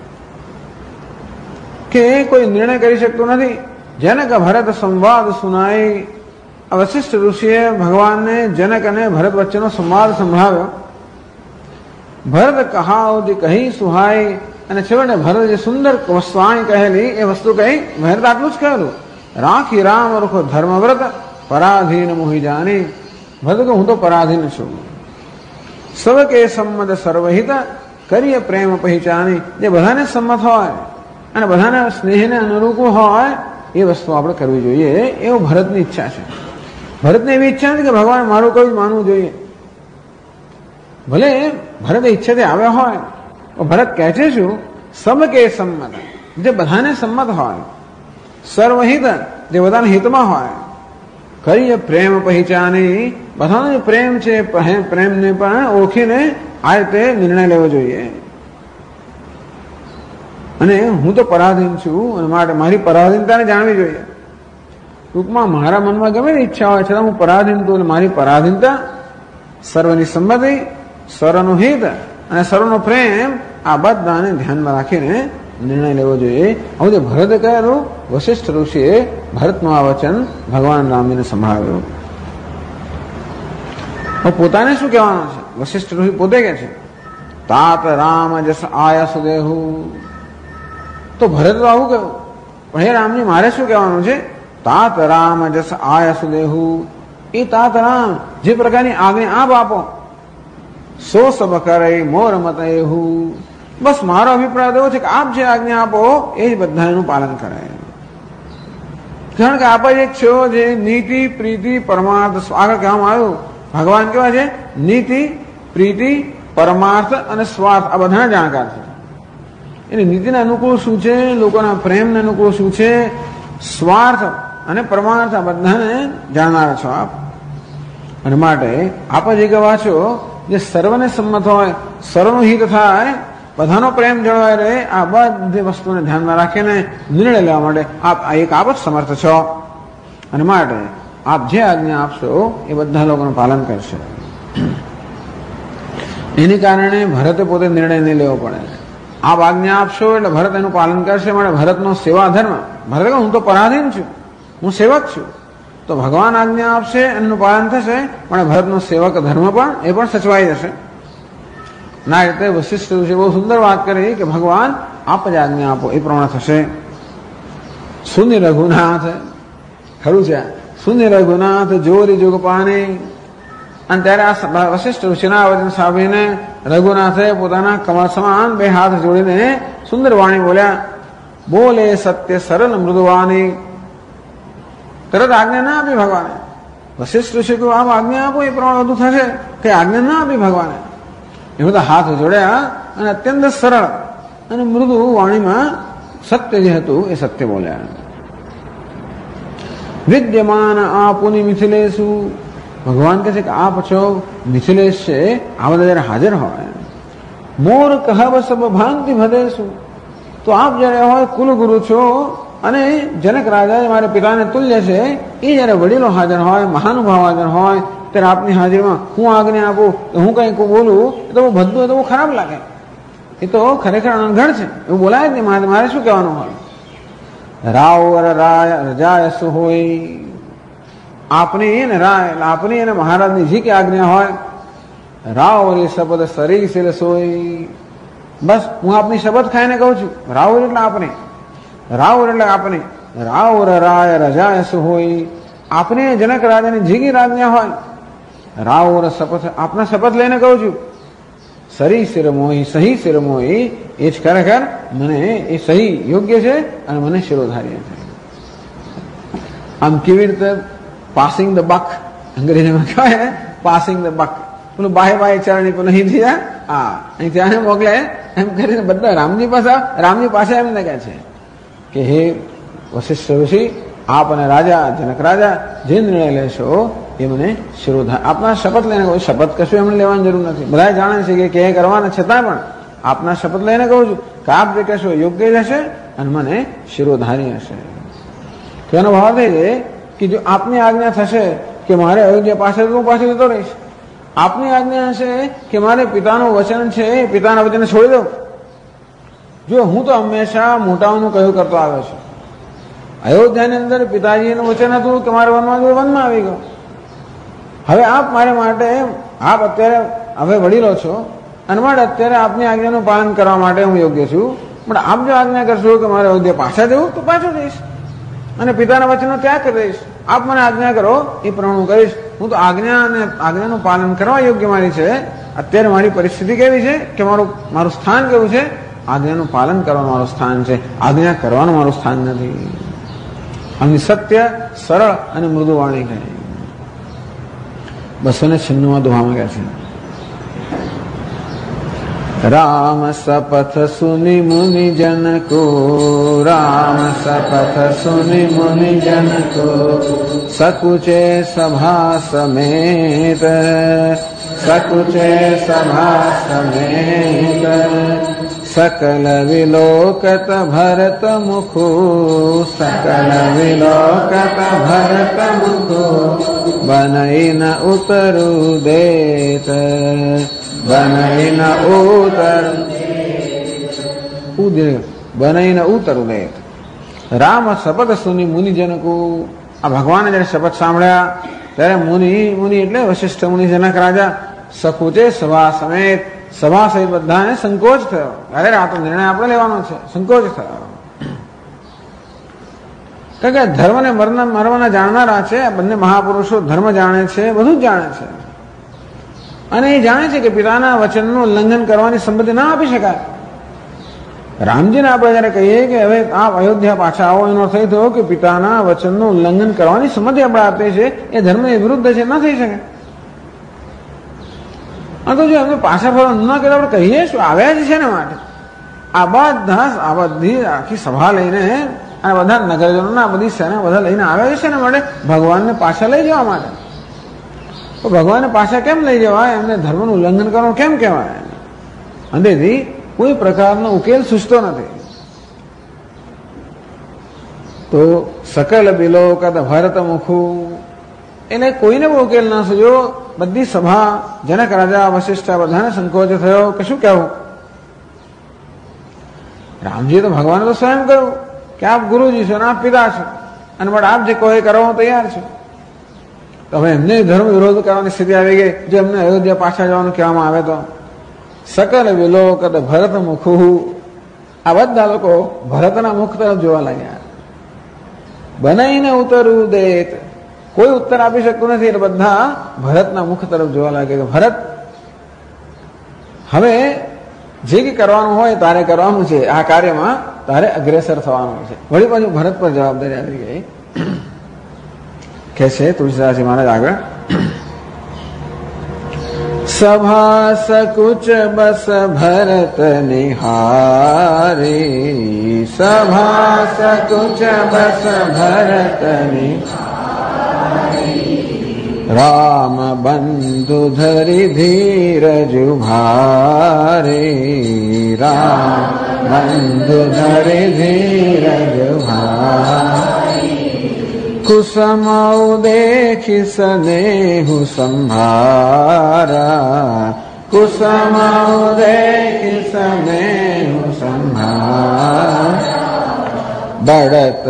કે કોઈ નિર્ણય કરી શકતું નથી. જનક ભરત સંવાદ સુનાઈ, વશિષ્ઠ ઋષિએ ભગવાનને જનક અને ભરત વચ્ચેનો સંવાદ સંભળાવ્યો. ભરત કહાવતી કહી સુહાઈ, અને છેવટે ભરત જે સુંદર વસ્તુવાણી કહેલી એ વસ્તુ કહી ભરત આટલું જ કહેલું, રાખી રામ રૂખો ધર્મવ્રત, પરાધીન મોહી જાની. ભરત કે હું તો પરાધીન છું. સવ કે સંમત સર્વહિત, કરીએ પ્રેમ પહેચાની. જે બધાને સંમત હોય અને બધાને સ્નેહને અનુરૂપ હોય એ વસ્તુ આપણે કરવી જોઈએ, એવું ભરતની ઈચ્છા છે. ભરતને એવી ઈચ્છા નથી કે ભગવાન મારું કઈ માનવું જોઈએ. ભલે ભરત ઈચ્છાથી આવ્યા હોય, ભરત કહે છે શું? સબ કે સંમત, જે બધાને સંમત હોય, સર્વહિત જે બધાના હિતમાં હોય, કરીએ પ્રેમ પહેચાની. બધાનો જે પ્રેમ છે પ્રેમને પણ ઓળખીને આ રીતે નિર્ણય લેવો જોઈએ. અને હું તો પરાધીન છું અને માટે મારી પરાધીનતાને જાણવી જોઈએ. ટૂંકમાં મારા મનમાં ગમે તે ઈચ્છા હોય છતાં હું પરાધીન છું અને મારી પરાધીનતા, સર્વની સંમતિ, સર્વનું હિત અને સર્વનો પ્રેમ આ બધાને ધ્યાનમાં રાખીને નિર્ણય લેવો જોઈએ. આવું જે ભરતે કહેલું, વશિષ્ઠ ઋષિએ ભરતનું આ વચન ભગવાન રામજીને સંભળાવ્યું. પોતાને શું કહેવાનું છે? વશિષ્ઠ ઋષિ પોતે કહે છે તાત રામ જસ આયા સુદેહુ. તો ભરત તો આવું કહ્યું, પણ હે રામજી મારે શું કહેવાનું છે? તાત રામ જસ આયા સુદેહુ. એ તાત રામ જે પ્રકારની આજ્ઞા આપ આપો, સો સબ કરે મોર મત એવું. બસ મારો અભિપ્રાય એવો છે કે આપ જે આજ્ઞા આપો એ જ બધા એનું પાલન કરે. કારણ કે આપ જ એક છો જે નીતિ, પ્રીતિ, પરમાર્થ, આગળ કહેવામાં આવ્યું ભગવાન કેવા છે? નીતિ, પ્રીતિ, પરમાર્થ અને સ્વાર્થ આ બધા જાણકાર છે. એની નીતિના અનુકૂળ શું છે, લોકોના પ્રેમને અનુકૂળ શું છે, સ્વાર્થ અને પરમાર્થ આ બધાને જાણનારા છો આપ. અને માટે આપ જ એક એવા છો જે સર્વને સંમત હોય, સર્વનું હિત થાય, બધાનો પ્રેમ જળવાય રહે, આ બધી વસ્તુને ધ્યાનમાં રાખીને નિર્ણય લેવા માટે આપ જ સમર્થ છો. અને માટે આપ જે આજ્ઞા આપશો એ બધા લોકોનું પાલન કરશે. એની કારણે ભરતે પોતે નિર્ણય નહીં લેવો પડે. આપ આજ્ઞા આપશો એટલે ભરત એનું પાલન કરશે. માટે ભરતનો સેવા ધર્મ, ભરત કહે હું તો પરાધીન છું, હું સેવક છું. તો ભગવાન આજ્ઞા આપશે એનું પાલન થશે, પણ ભરતનો સેવક ધર્મ પણ એ પણ સચવાઈ જશે. ના રીતે વશિષ્ઠ ઋષિએ બહુ સુંદર વાત કરી કે ભગવાન આપ જ આજ્ઞા આપો એ પ્રમાણે થશે. સુનિ રઘુનાથ, ખરું છે, સુનિ રઘુનાથ જોરી જોગ પાણી. અને ત્યારે આ વશિષ્ઠ ઋષિના વચન સાંભળીને રઘુનાથે પોતાના કમર સમાન બે હાથ જોડીને સુંદર વાણી બોલ્યા. બોલે સત્ય સરળ મૃદુવાણી. તરત આજ્ઞા ના આપી ભગવાને. વશિષ્ઠ ઋષિ કહ્યું આમ આજ્ઞા આપો એ પ્રમાણે બધું થશે, કે આજ્ઞા ના આપી ભગવાને. એ બધા હાથ જોડ્યા અને અત્યંત સરળ અને મૃદુ વાણીમાં સત્ય જે હતું એ સત્ય બોલ્યા. વિદ્યમાન આપુની મિથિલેશુ. ભગવાન કહે છે કે આપ છો મિથિલેશ છે, આ બધા જયારે હાજર હોય મોર કહબ સબ ભાંતિ ભદેશું. તો આપ જયારે હોય કુલગુરુ છો અને જનક રાજા મારા પિતાને તુલ્ય છે, એ જયારે વડીલો હાજર હોય, મહાનુભાવ હાજર હોય, ત્યારે આપની હાજરીમાં હું આજ્ઞા આપું, હું કંઈક બોલું તો બહુ ભદ્દું, તો બહુ ખરાબ લાગે. એ તો ખરેખર અણઘડ છે, એવું બોલાય જ નહીં. મારે શું કહેવાનું હોય? રાવ રજાય શું હોય, આપની ને રાય, આપની અને મહારાજની જી કે આજ્ઞા હોય. રાવ રે શબ્દ શરીર સિર સોય, બસ હું આપની શબ્દ ખાઈને કહું છું. રાવ એટલે આપને, રાવ એટલે આપને. રાવ રાય રજાય શું હોય, આપને જનક રાજાની જીગી આજ્ઞા હોય. રાવ શપથ, આપના શપથ લઈને કહું છું. સરી સિર મોહી, સહી સિર મોહી, એ જ ખરેખર મને એ સહી યોગ્ય છે અને મને શિરોધાર્ય છે. આમ કેવી રીતે પાસિંગ ધ બક, અંગ્રેજીમાં કહેવાય ને પાસિંગ ધ બક, પેલું બાહે બાહે ચરણી પર નહીં થયા, હા અહીં ત્યાં મોકલે એમ કરીને બધા રામજી પાસે એમને કહે છે કે હે વશિષ્ઠ ઋષિ, આપ અને રાજા જનક રાજા જે નિર્ણય લેશો એ મને શિરોધાર. આપના શપથ લઈને કહું. શપથ કશું એમને લેવાની જરૂર નથી, બધા જાણે છે કે કરવાના, છતાં પણ આપના શપથ લઈને કહું છું કે આપ જે કહેશો યોગ્ય જ હશે અને મને શિરોધારી હશે. તેનો ભાવ એ છે કે જો આપની આજ્ઞા થશે કે મારે અયોધ્યા પાસે, હું પાસે જતો રહીશ. આપની આજ્ઞા હશે કે મારે પિતાનું વચન છે, પિતાના વચને છોડી દઉં. જો હું તો હંમેશા મોટાઓનું કહ્યું કરતો આવ્યો છું. અયોધ્યાની અંદર પિતાજીનું વચન હતું કે મારે વનમાં આવી ગયો. હવે આપ મારે માટે, આપ અત્યારે હવે વડીલો છો અને માટે અત્યારે આપની આજ્ઞાનું પાલન કરવા માટે હું યોગ્ય છું. પણ આપ જો આજ્ઞા કરશો કે મારે અયોધ્યા પાછા જવું, તો પાછો જઈશ અને પિતાના વચનનો ત્યાગ કરી દઈશ. આપ મને આજ્ઞા કરો એ પ્રમાણે કરીશ. હું તો આજ્ઞા અને આજ્ઞાનું પાલન કરવા યોગ્ય મારી છે. અત્યારે મારી પરિસ્થિતિ કેવી છે કે મારું સ્થાન કેવું છે? આજ્ઞાનું પાલન કરવાનું મારું સ્થાન છે, આજ્ઞા કરવાનું મારું સ્થાન નથી. આમની સત્ય, સરળ અને મૃદુ વાણી કહે. 296 દુહામાં કહે છે, રામ સપથ સુનિ મુનિ જન કો, રામ સપથ સુનિ મુનિ જન કો, સકુચે સભા સમેત, સકુચે સભા સમેત, सकल विलोकत भरत मुखो, सकल विलोकत भरत मुखो, बनई न उतरु देत, बनई न बनई न उतरु देत. રામ શપથ સુની મુનિજન કો. આ ભગવાને જયારે શપથ સાંભળ્યા ત્યારે મુનિ એટલે વશિષ્ઠ મુનિ જનક રાજા સકુચે સભા સમેત, સભા સહિત બધાને સંકોચ થયો. અરે આ તો નિર્ણય આપણે લેવાનો છે, સંકોચ થયો. કારણ કે ધર્મને મરવાના જાણનારા છે આ બંને મહાપુરુષો. ધર્મ જાણે છે, બધું જ જાણે છે અને એ જાણે છે કે પિતાના વચનનું ઉલ્લંઘન કરવાની સંમતિ ના આપી શકાય. રામજીને આપણે જયારે કહીએ કે હવે આપ અયોધ્યા પાછા આવો, એનો અર્થ એ થયો કે પિતાના વચનનું ઉલ્લંઘન કરવાની સંમતિ આપણે આપીએ છીએ, એ ધર્મને વિરુદ્ધ છે, ના થઈ શકે. તો જો એમને પાછા ફરવા ન કરે, આપણે કહીએ શું, આવ્યા જ છે ને માટે. આ બધી આખી સભા લઈને આ બધા નગરજનોના બધી સેના બધા લઈને આવ્યા છે ને માટે ભગવાનને પાછા લઈ જવા માટે. તો ભગવાનને પાછા કેમ લઈ જવાય? એમને ધર્મનું ઉલ્લંઘન કરવાનું કેમ કહેવાય? અંતેથી કોઈ પ્રકારનો ઉકેલ સૂચતો નથી. તો સકલ બિલોકત ભરત મુખું, એને કોઈને પણ ઉકેલ ના સૂજ્યો. બધી સભા, જનક રાજા વશિષ્ઠ બધાને સંકોચ થયો કે શું કહેવું. રામજીએ તો ભગવાને તો સ્વયં કહ્યું કે આપ ગુરુજી છો અને આપ પિતા છો અને બટ આપ જે કહો એ કરવા હું તૈયાર છું. તો હવે એમને ધર્મ વિરોધ કરવાની સ્થિતિ આવી ગઈ. જો એમને અયોધ્યા પાછા જવાનું કહેવામાં આવે તો સકલ વિલોકત ભરત મુખું, આ બધા લોકો ભરતના મુખ તરફ જોવા લાગ્યા. બનાઈને ઉતરવું દેત, કોઈ ઉત્તર આપી શકતું નથી એટલે બધા ભરતના મુખ તરફ જોવા લાગે કે ભરત હવે જે કંઈ કરવાનું હોય તારે કરવાનું છે, આ કાર્યમાં તારે અગ્રેસર થવાનું છે. વળી પાછું ભરત પર જવાબદારી આવી ગઈ. કે છે તુલસીદાસજી મહારાજ આગળ, સભા સકુચ બસ ભરત નિહારી, સભા સકુચ બસ ભરત નિહારી, राम बंधु धरि धीरज भारे, राम बंधु धरि धीरज भारे। कुसुमौ देखि स्नेहु संभारा, कुसुमौ देखि स्नेहु संभारा। बढ़त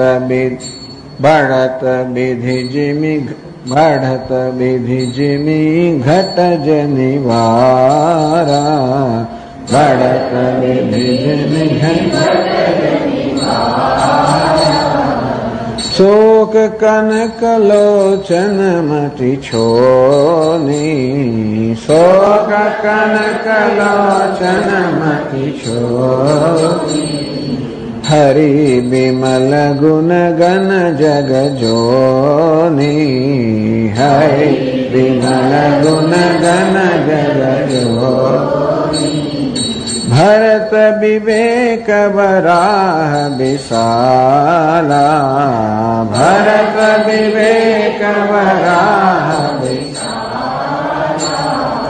विधि जिमि, बढ़त विधि जिमि घटज निवारा, बढ़त विधि जिमि घटज निवारा। शोक कनक लोचन मति छोनी, शोक कनक लोचन मति छोनी। हरि विमल गुण गण जग जोनी, हरि विमल गुण गण जग जोनी। भरत विवेक वराह विशाला, भरत विवेक वराह विशाला।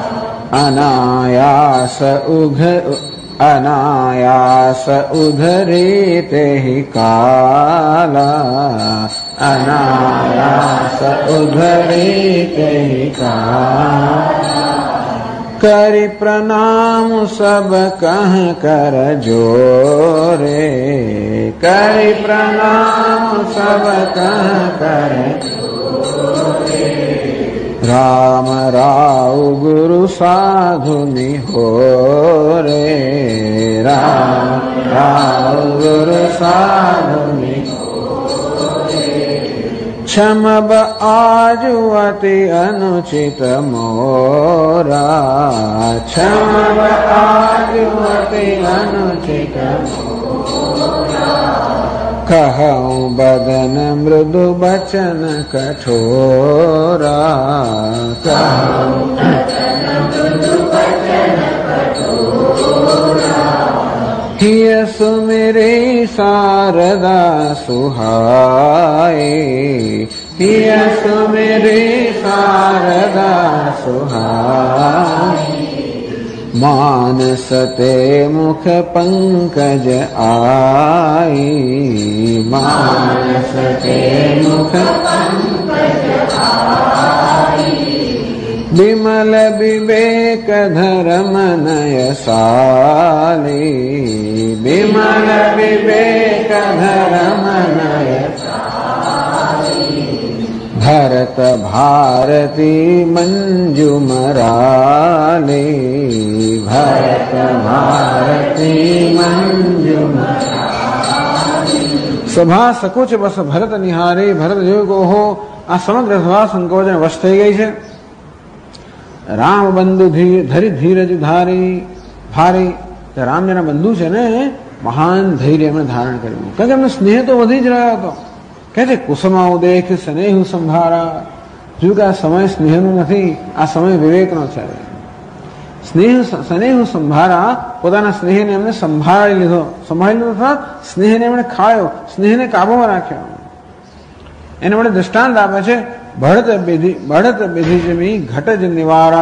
अनायास उधरेते ही काला, अनायास उधरेते ही काला। करि प्रणाम सब कह कर जोरे, करि प्रणाम सब कह कर जोरे। राम राव गुरु साधु निहोरे, राम राव गुरु साधु निहोरे। क्षमब आजु अति अनुचित मोरा, क्षमब आजु अति अनुचित मोरा। कहूँ बदन मृदु बचन कठोरा, कहूँ बदन मृदु बचन कठोरा। हिय सुमिरे शारदा सुहाए, हिय सुमिरे शारदा सुहाए। मानसते मुख पंकज आई, मानसते मुख पंकज आई। विमल विवेक धर्म नयसाली, विमल विवेक धर्म नयसाली। भरत भारती मंजुमराली, भरत भारती मंजुमराली। सभा सकुच बस भरत निहारे, भरत जो को हो आ समग्र सभा संकोचन वश થઈ ગઈ છે। રામ બંધુ ધરી ધીરજ ધારી ભારી, રામના બંધુ છે ને મહાન ધૈર્ય એમણે ધારણ કર્યું, કારણ કે એમનો સ્નેહ તો વધી જ રહ્યો હતો। કહે છે કુસુમાઓ દેખ સ્નેહુ સંભારા, જો કે આ સમય સ્નેહનો નથી, આ સમય વિવેકનો છે। સ્નેહુ સંભારા, પોતાના સ્નેહને એમને સંભાળી લીધો, સંભાળી લીધો અર્થાત સ્નેહને એમણે ખાયો, સ્નેહને કાબુમાં રાખ્યો। એને વડે દ્રષ્ટાંત આપે છે बढ़त विधि जमी घटज निवारा।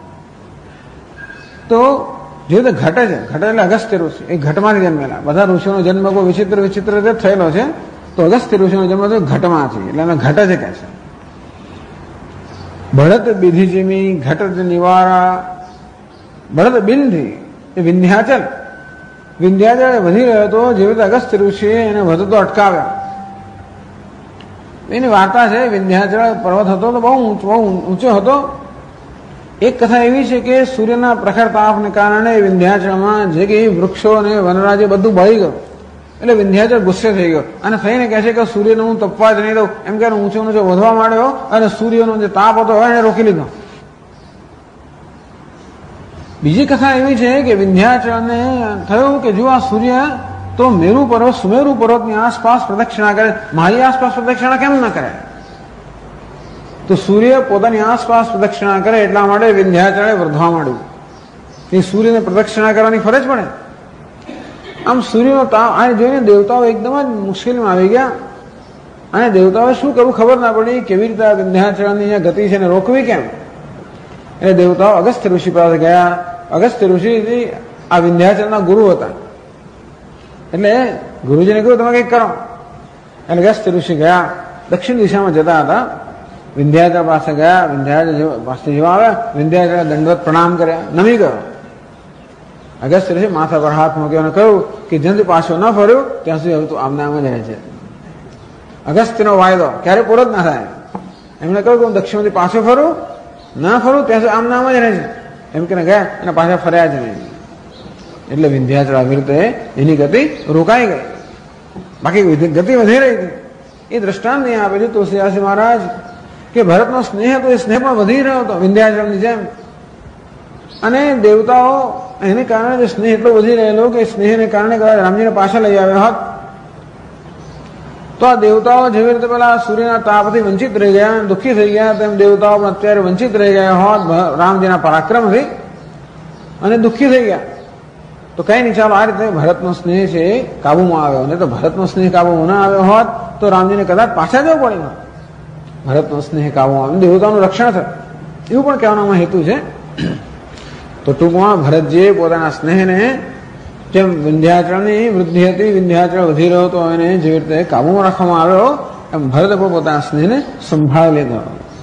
तो जो घट है, घट એટલે અગસ્ત્ય ઋષિ, એ ઘટમાંથી જન્મેલા। બધા ઋષિઓનો જન્મ કોઈ વિચિત્ર વિચિત્ર રીતે થયેલો છે, તો અગસ્ત્ય ઋષિનો જન્મ તો ઘટમાંથી, એટલે એને ઘટ જ કહે છે। बढ़त विधि जमी घटज निवारा। बढ़त बिंदी એ વિંધ્યાચલ, વિંધ્યાચલ વધી રહ્યો હતો, જેવી રીતે અગસ્ત્ય ઋષિએ એને વધતો અટકાવ્યો। એની વાર્તા છે, વિંધ્યાચલ પર્વત હતો તો બહુ ઊંચો હતો। એક કથા એવી છે કે સૂર્યના પ્રખર તાપને કારણે વિંધ્યાચળમાં જે કે વૃક્ષો અને વનરાજ બધું બળી ગયું, એટલે વિંધ્યાચળ ગુસ્સે થઈ ગયો અને થઈને કહે છે કે સૂર્યને હું તપવા જ નહીં દઉં, એમ કે ઊંચો ઊંચો વધવા માંડ્યો અને સૂર્યનો જે તાપ હતો એને રોકી લીધો। બીજી કથા એવી છે કે વિંધ્યાચળને થયું કે જો આ સૂર્ય તો મેરુ પર્વત સુમેરુ પર્વતની આસપાસ પ્રદક્ષિણા કરે, મારી આસપાસ પ્રદક્ષિણા કેમ ન કરે? તો સૂર્ય પોતાની આસપાસ પ્રદક્ષિણા કરે એટલા માટે વિંધ્યાચળે વધવા માંડ્યું, એ સૂર્યને પ્રદક્ષિણા કરવાની ફરજ પડે। આમ સૂર્યનો તાપ આ જોઈને દેવતાઓ એકદમ જ મુશ્કેલીમાં આવી ગયા અને દેવતાઓએ શું કરવું ખબર ના પડી, કેવી રીતે વિંધ્યાચળની ગતિ છે એને રોકવી કેમ. એટલે દેવતાઓ અગસ્ત્ય ઋષિ પાસે ગયા. અગસ્ત્ય ઋષિ આ વિંધ્યાચળના ગુરુ હતા. એટલે ગુરુજીને કહ્યું તમે કંઈક કરો. એટલે અગસ્ત્ય ઋષિ ગયા, દક્ષિણ દિશામાં જતા હતા. વિંધ્યાચળ પાસે ગયા. વિંધ્યાચળ પાસે જેવા આવ્યા, વિંધ્યાચળ દંડવત પ્રણામ કર્યા, નમી ગયો. અગસ્ત્ય ઋષિ માથા પર હાથ મૂક્યો અને કહ્યું કે જ્યાંથી પાછો ન ફર્યો ત્યાં સુધી હવે તું આમને આમ જ રહે છે. અગસ્ત્યનો વાયદો ક્યારે પૂરો જ ના થાય. એમણે કહ્યું કે હું દક્ષિણથી પાછો ફરું, ના ફરું ત્યાં સુધી આમને આમ જ રહે છે. એમ કે ગયા અને પાછા ફર્યા જ નહીં. એટલે વિંધ્યાચળ આવી રીતે એની ગતિ રોકાઈ ગઈ. બાકી ગતિ વધી રહી હતી. એ દ્રષ્ટાંત નહીં આપે છે તુલસીદાસજી મહારાજ કે ભરતનો સ્નેહ હતો, એ સ્નેહ પણ વધી રહ્યો હતો વિંધ્યાચળની જેમ. અને દેવતાઓ એને કારણે જે સ્નેહ એટલો વધી રહેલો કે સ્નેહને કારણે કદાચ રામજીને પાછા લઈ આવ્યા હોત તો આ દેવતાઓ જેવી રીતે પેલા સૂર્યના તાપથી વંચિત રહી ગયા, દુઃખી થઈ ગયા, તેમ દેવતાઓ પણ અત્યારે વંચિત રહી ગયા હોત રામજીના પરાક્રમથી અને દુઃખી થઈ ગયા. તો કઈ નહીં, ચાલો આ રીતે ભરતનો સ્નેહ છે એ કાબુમાં આવ્યો. નહીં તો ભરતનો સ્નેહ કાબુમાં ના આવ્યો હોત તો રામજીને કદાચ પાછા જવું પડે હોત. ભરતનો સ્નેહ કાબુમાં આવ્યો, દેવતાઓનું રક્ષણ થયું, એવું પણ કહેવાનો હેતુ છે. તો ટૂંકમાં ભરતજીએ પોતાના સ્નેહને જેમ વિંધ્યાચળની વૃદ્ધિ હતી, વિંધ્યાચળ વધી રહ્યો તો એને જેવી રીતે કાબુમાં રાખવામાં આવ્યો એમ ભરતે પણ પોતાના સ્નેહને સંભાળી લીધો.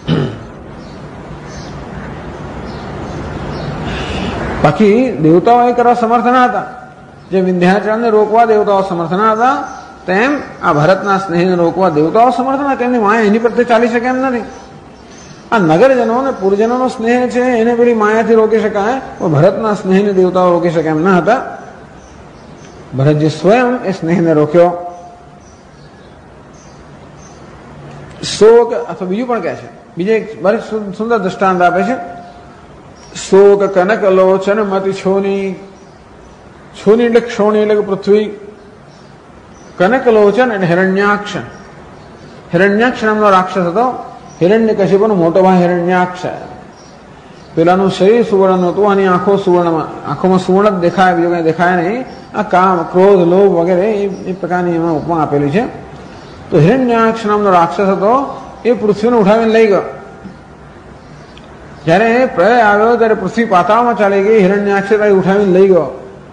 બાકી દેવતાઓ એ કરવા સમર્થ ના હતા. જે વિંધ્યાચળને રોકવા દેવતાઓ સમર્થ ના હતા તેમ આ ભરતના સ્નેહને રોકવા દેવતાઓ સમર્થ ના. તેમની માયા એની પ્રત્યે ચાલી શકે એમ નથી. આ નગરજનો અને પુરજનોનો સ્નેહ છે એને પેલી માયાથી રોકી શકાય, તો ભરતના સ્નેહને દેવતાઓ રોકી શકે એમ ના હતા. ભરતજી સ્વયં એ સ્નેહને રોક્યો. શોક અથવા બીજું પણ કહે છે, બીજે એક બહુ સુંદર દ્રષ્ટાંત આપે છે. શોક કનક લોચન મતિ છોની. છોની એટલે ક્ષોણી એટલે પૃથ્વી. કનક લોચન એટલે હિરણ્યાક્ષ. હિરણ્યાક્ષ નામનો રાક્ષસ હતો. હિરણ્યકશિપુનો મોટો ભાઈ હિરણ્યાક્ષ. પેલાનું શરીર સુવર્ણ હતું, આની આંખો સુવર્ણમાં, આંખોમાં સુવર્ણ જ દેખાય, બીજું કઈ દેખાય નહીં. આ કામ, ક્રોધ, લોભ વગેરે એ પ્રકારની એમાં ઉપમા આપેલી છે. તો હિરણ્યાક્ષ નામનો રાક્ષસ હતો, એ પૃથ્વીને ઉઠાવીને લઈ ગયો. જયારે પ્રલય આવ્યો ત્યારે પૃથ્વી પાતાળમાં ચાલી ગઈ, હિરણ્યાક્ષે ઉઠાવીને લઈ ગયો,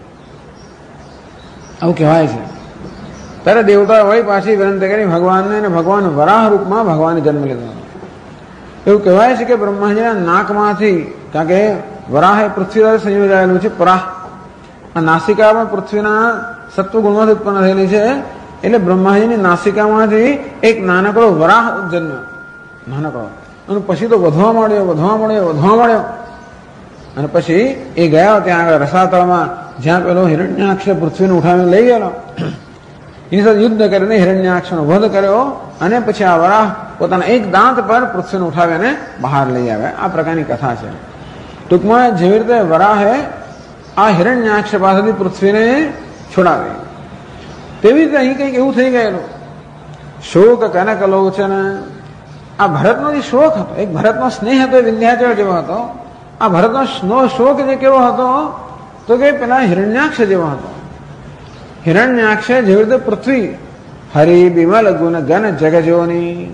આવું કહેવાય છે. ત્યારે દેવતાએ વળી પાછી વિનંતી કરી ભગવાનને, અને ભગવાન વરાહ રૂપમાં ભગવાને જન્મ લીધો. એવું કહેવાય છે કે બ્રહ્માજીના નાકમાંથી, કારણ કે વરાહ એ પૃથ્વી સાથે સંયોજાયેલું છે, પરાહ. આ નાસિકા પણ પૃથ્વીના સત્વગુણમાંથી ઉત્પન્ન થયેલી છે. એટલે બ્રહ્માજીની નાસિકામાંથી એક નાનકડો વરાહ જન્મ્યો, નાનકડો. અને પછી તો વધવા માંડ્યો. અને પછી એ ગયા ત્યાં આગળ રસાતળમાં, જ્યાં પેલો હિરણ્યાક્ષ પૃથ્વીને ઉઠાવીને લઈ ગયેલો. એની સાથે યુદ્ધ કરીને હિરણ્યાક્ષનો વધ કર્યો. અને પછી આ વરાહ પોતાના એક દાંત પર પૃથ્વીને ઉઠાવીને બહાર લઈ આવે. આ પ્રકારની કથા છે. ટૂંકમાં જેવી રીતે વરાહે આ હિરણ્યાક્ષ પાસેથી પૃથ્વીને છોડાવી, તેવી રીતે અહીં કંઈક એવું થઈ ગયેલું. શોક કનક લોચન. આ ભરતનો જે શોક હતો, એક ભરતનો સ્નેહ હતો, એ વિંધ્યાચળ જેવો હતો. આ ભરતનો શોક જે કેવો હતો તો કે પેલા હિરણ્યાક્ષ જેવો હતો. હિરણ્યાક્ષ જેવી રીતે પૃથ્વી હરિ બિમલ ગુણ ગન જગજોની.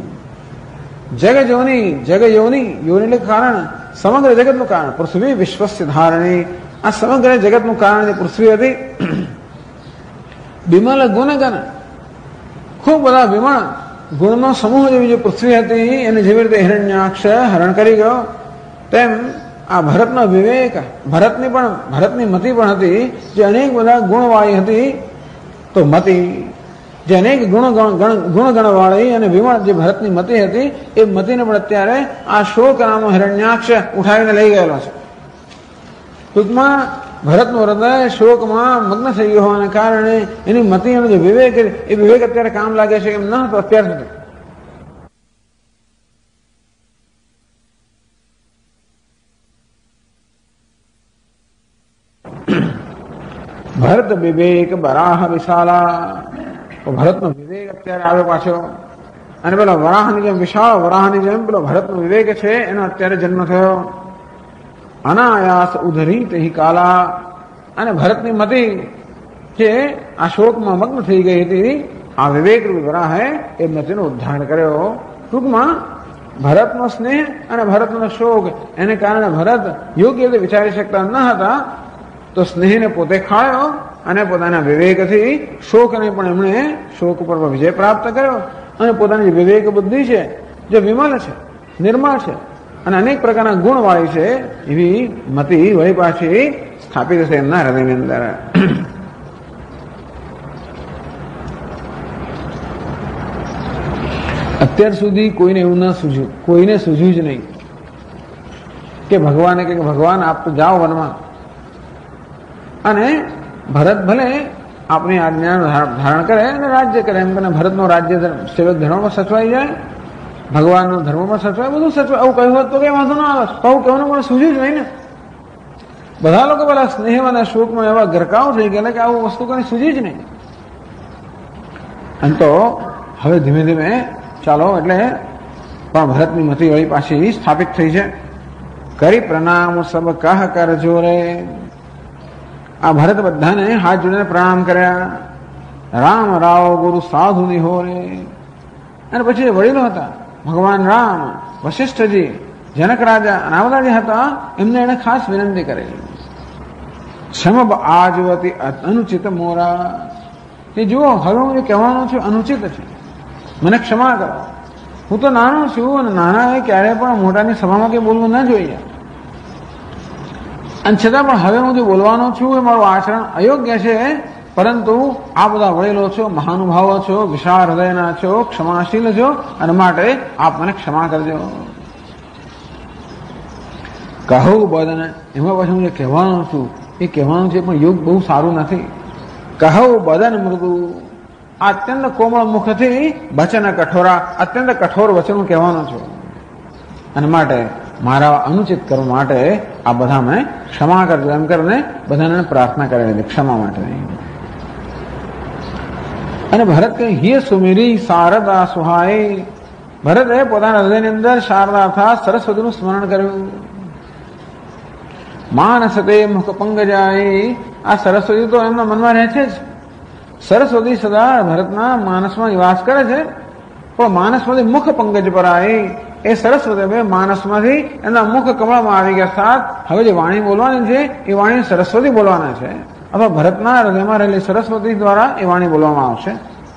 જગયોની યોની એટલે કારણ, સમગ્ર જગતનું કારણ. પૃથ્વી વિશ્વસ્ય ધારણી. આ સમગ્ર જગતનું કારણ જે પૃથ્વી હતી. બિમલ ગુણ ગન, ખૂબ બધા વિમળ ગુણનો સમૂહ જેવી જે પૃથ્વી હતી એને જેવી રીતે હિરણ્યાક્ષ હરણ કરી ગયો, તેમ આ ભરતનો વિવેક, ભરતની મતિ પણ હતી જે અનેક બધા ગુણવાળી હતી. તો મતિ જે અનેક ગુણગણવાળી અને વિમળ જે ભરતની મતિ હતી, એ મતિને પણ અત્યારે આ શોક નામનો હિરણ્યાક્ષ ઉઠાવીને લઈ ગયેલો છે. ટૂંકમાં ભરતનું હૃદય શોકમાં મગ્ન થઈ ગયો હોવાને કારણે એની મતિ એનો જે વિવેક, એ વિવેક અત્યારે કામ લાગે છે એમ ન હતો અત્યાર સુધી. ભરત વિવેક વરાહ વિશાલા. ભરતનો વિવેક અત્યારે આવ્યો પાછો, અને પેલો વરાહની જેમ વિશાળ વરાહની જેમ પેલો ભરતનો વિવેક છે એનો અત્યારે જન્મ થયો. અનાયાસ ઉધરી તે કાલા. અને ભરતની મતિ જે આ શોકમાં મગ્ન થઈ ગઈ હતી આ વિવેક રૂપી વરાહે એ મતિનો ઉદ્ધાર કર્યો. ટૂંકમાં ભરતનો સ્નેહ અને ભરતનો શોક એને કારણે ભરત યોગ્ય રીતે વિચારી શકતા ન હતા, તો સ્નેહને પોતે ખાયો અને પોતાના વિવેકથી શોકને પણ એમણે શોક ઉપર વિજય પ્રાપ્ત કર્યો. અને પોતાની જે વિવેક બુદ્ધિ છે, જે વિમલ છે, નિર્મળ છે અને અનેક પ્રકારના ગુણવાળી છે, એવી મતિ વળી પાછી સ્થાપિત છે એમના હૃદયની અંદર. અત્યાર સુધી કોઈને એવું ન સૂઝ્યું, કોઈને સૂઝ્યું જ નહીં કે ભગવાને કે ભગવાન આપ તો જાઓ વનમાં, અને ભરત ભલે આપની આજ્ઞા ધારણ કરે અને રાજ્ય કરે. એમ કરીને ભરતનો રાજ્ય સેવક ધર્મમાં સચવાઈ જાય, ભગવાનનો ધર્મમાં સચવાય, બધું સચવાય. આવું કહ્યું હોત તો કઈ વાંધો ના આવે. આવું કહેવાનું પણ સૂઝ્યું જ નહીં ને. બધા લોકો પેલા સ્નેહ અને શોકમાં એવા ગરકાવ થઈ ગયા કે આવું વસ્તુ કઈ સૂઝી જ નહીં. અને તો હવે ધીમે ધીમે ચાલો એટલે પણ ભરતની મતિ વળી પાછી સ્થાપિત થઈ છે. કરી પ્રણામ સબ કહ કરજો રે. આ ભરત બધાને હાથ જોડીને પ્રણામ કર્યા. રામ રાવ ગુરુ સાધુ નિહો રે. અને પછી વડીલો હતા ભગવાન રામ, વશિષ્ઠજી, જનક રાજા અને આ બધા જે હતા એમને એને ખાસ વિનંતી કરેલી. ક્ષમબ આજવતી અનુચિત મોરા, કે જુઓ હવે હું જે કહેવાનું છું અનુચિત છે, મને ક્ષમા કરો. હું તો નાનો છું અને નાના એ ક્યારે પણ મોટાની સભામાં કે બોલવું ના જોઈએ. અને છતાં પણ હવે હું જે બોલવાનો છું એ મારું આચરણ અયોગ્ય છે, પરંતુ આ બધા વડીલો છો, મહાનુભાવો છો, વિશાળ હૃદયના છો, ક્ષમાશીલ છો, અને માટે આપ મને ક્ષમા કરજો. કહું બદન, એમાં પછી હું જે કહેવાનું છું એ કહેવાનું છે પણ યોગ બહુ સારું નથી. કહું બદન મૃદુ, અત્યંત કોમળ મુખથી વચન કઠોરા, અત્યંત કઠોર વચન હું કહેવાનો છું, અને માટે મારા અનુચિત કર્મ માટે આ બધા મેં ક્ષમા કરજો એમ કરીને બધાને પ્રાર્થના કરેલી ક્ષમા માટે. અને ભરત કઈ હિય સુમેરી શારદા સુહાય. ભરતે પોતાના હૃદયની અંદર શારદા અર્થાત સરસ્વતીનું સ્મરણ કર્યું. માનસતે મુખ પંકજાય, આ સરસ્વતી તો એમના મનમાં રહે છે જ. સરસ્વતી સદા ભરતના માનસમાં નિવાસ કરે છે, પણ માનસમાંથી મુખ પંકજ પર આવી. એ સરસ્વતી માનસમાંથી એના મુખ કમળમાં આવી ગયા. સાથ હવે જે વાણી બોલવાની છે એ વાણી સરસ્વતી બોલવાના છે, અથવા ભરતના હૃદયમાં રહેલી સરસ્વતી દ્વારા એ વાણી બોલવામાં આવશે.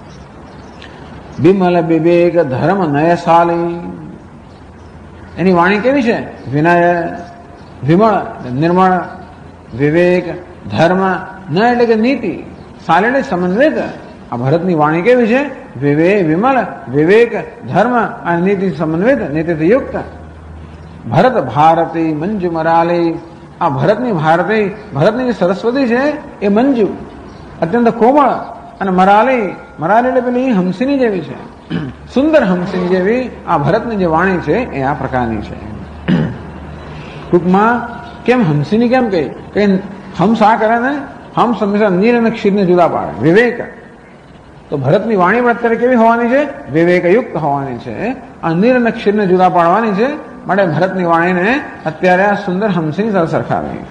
બિમલ વિવેક ધર્મ નયશાલી, એની વાણી કેવી છે? વિનય, વિમળ, નિર્મળ, વિવેક, ધર્મ, ન એટલે કે નીતિ, શાલી એટલે સમન્વિત. આ ભરતની વાણી કેવી છે? વિમળ, વિવેક, ધર્મ અને નીતિ સમન્વિત, નીતિથી યુક્ત. ભરત ભારતી મંજુ મરાલી, આ ભરતની ભારતી, ભરતની જે સરસ્વતી છે એ મંજુ, અત્યંત કોમળ, અને મરાલી, મરાલી એટલે પેલી હંસીની જેવી છે, સુંદર હંસીની જેવી આ ભરતની જે વાણી છે એ આ પ્રકારની છે. ટૂંકમાં કેમ હંસીની કેમ કહી? કે હંસ આ કરે ને, હંસ હંમેશા નીર અને ક્ષીરને જુદા પાડે. વિવેક, તો ભરતની વાણી પણ અત્યારે કેવી હોવાની છે? વિવેકયુક્ત હોવાની છે. આ નીર અને ક્ષીરને જુદા પાડવાની છે, માટે ભરતની વાણીને અત્યારે આ સુંદર હંસની સાથે સરખાવી.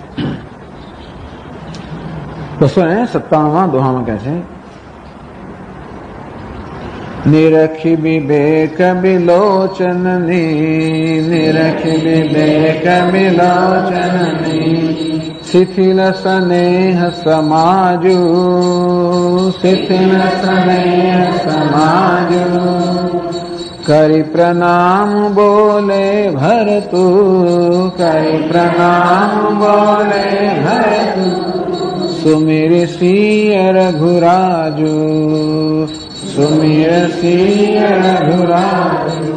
257માં દોહામાં કહે છે, નિરખી વિવેક બિલોચનની, નિરખી વિવેક બિલોચનની, શિથિલ સ્નેહ સમાજુ, શિથિલ સ્નેહ સમાજુ, કરી પ્રણામ બોલે ભરતુ, કરી પ્રણામ બોલે ભરતુ, સુમિર સિય રઘુરાજુ, સુમિર સિય રઘુરાજુ.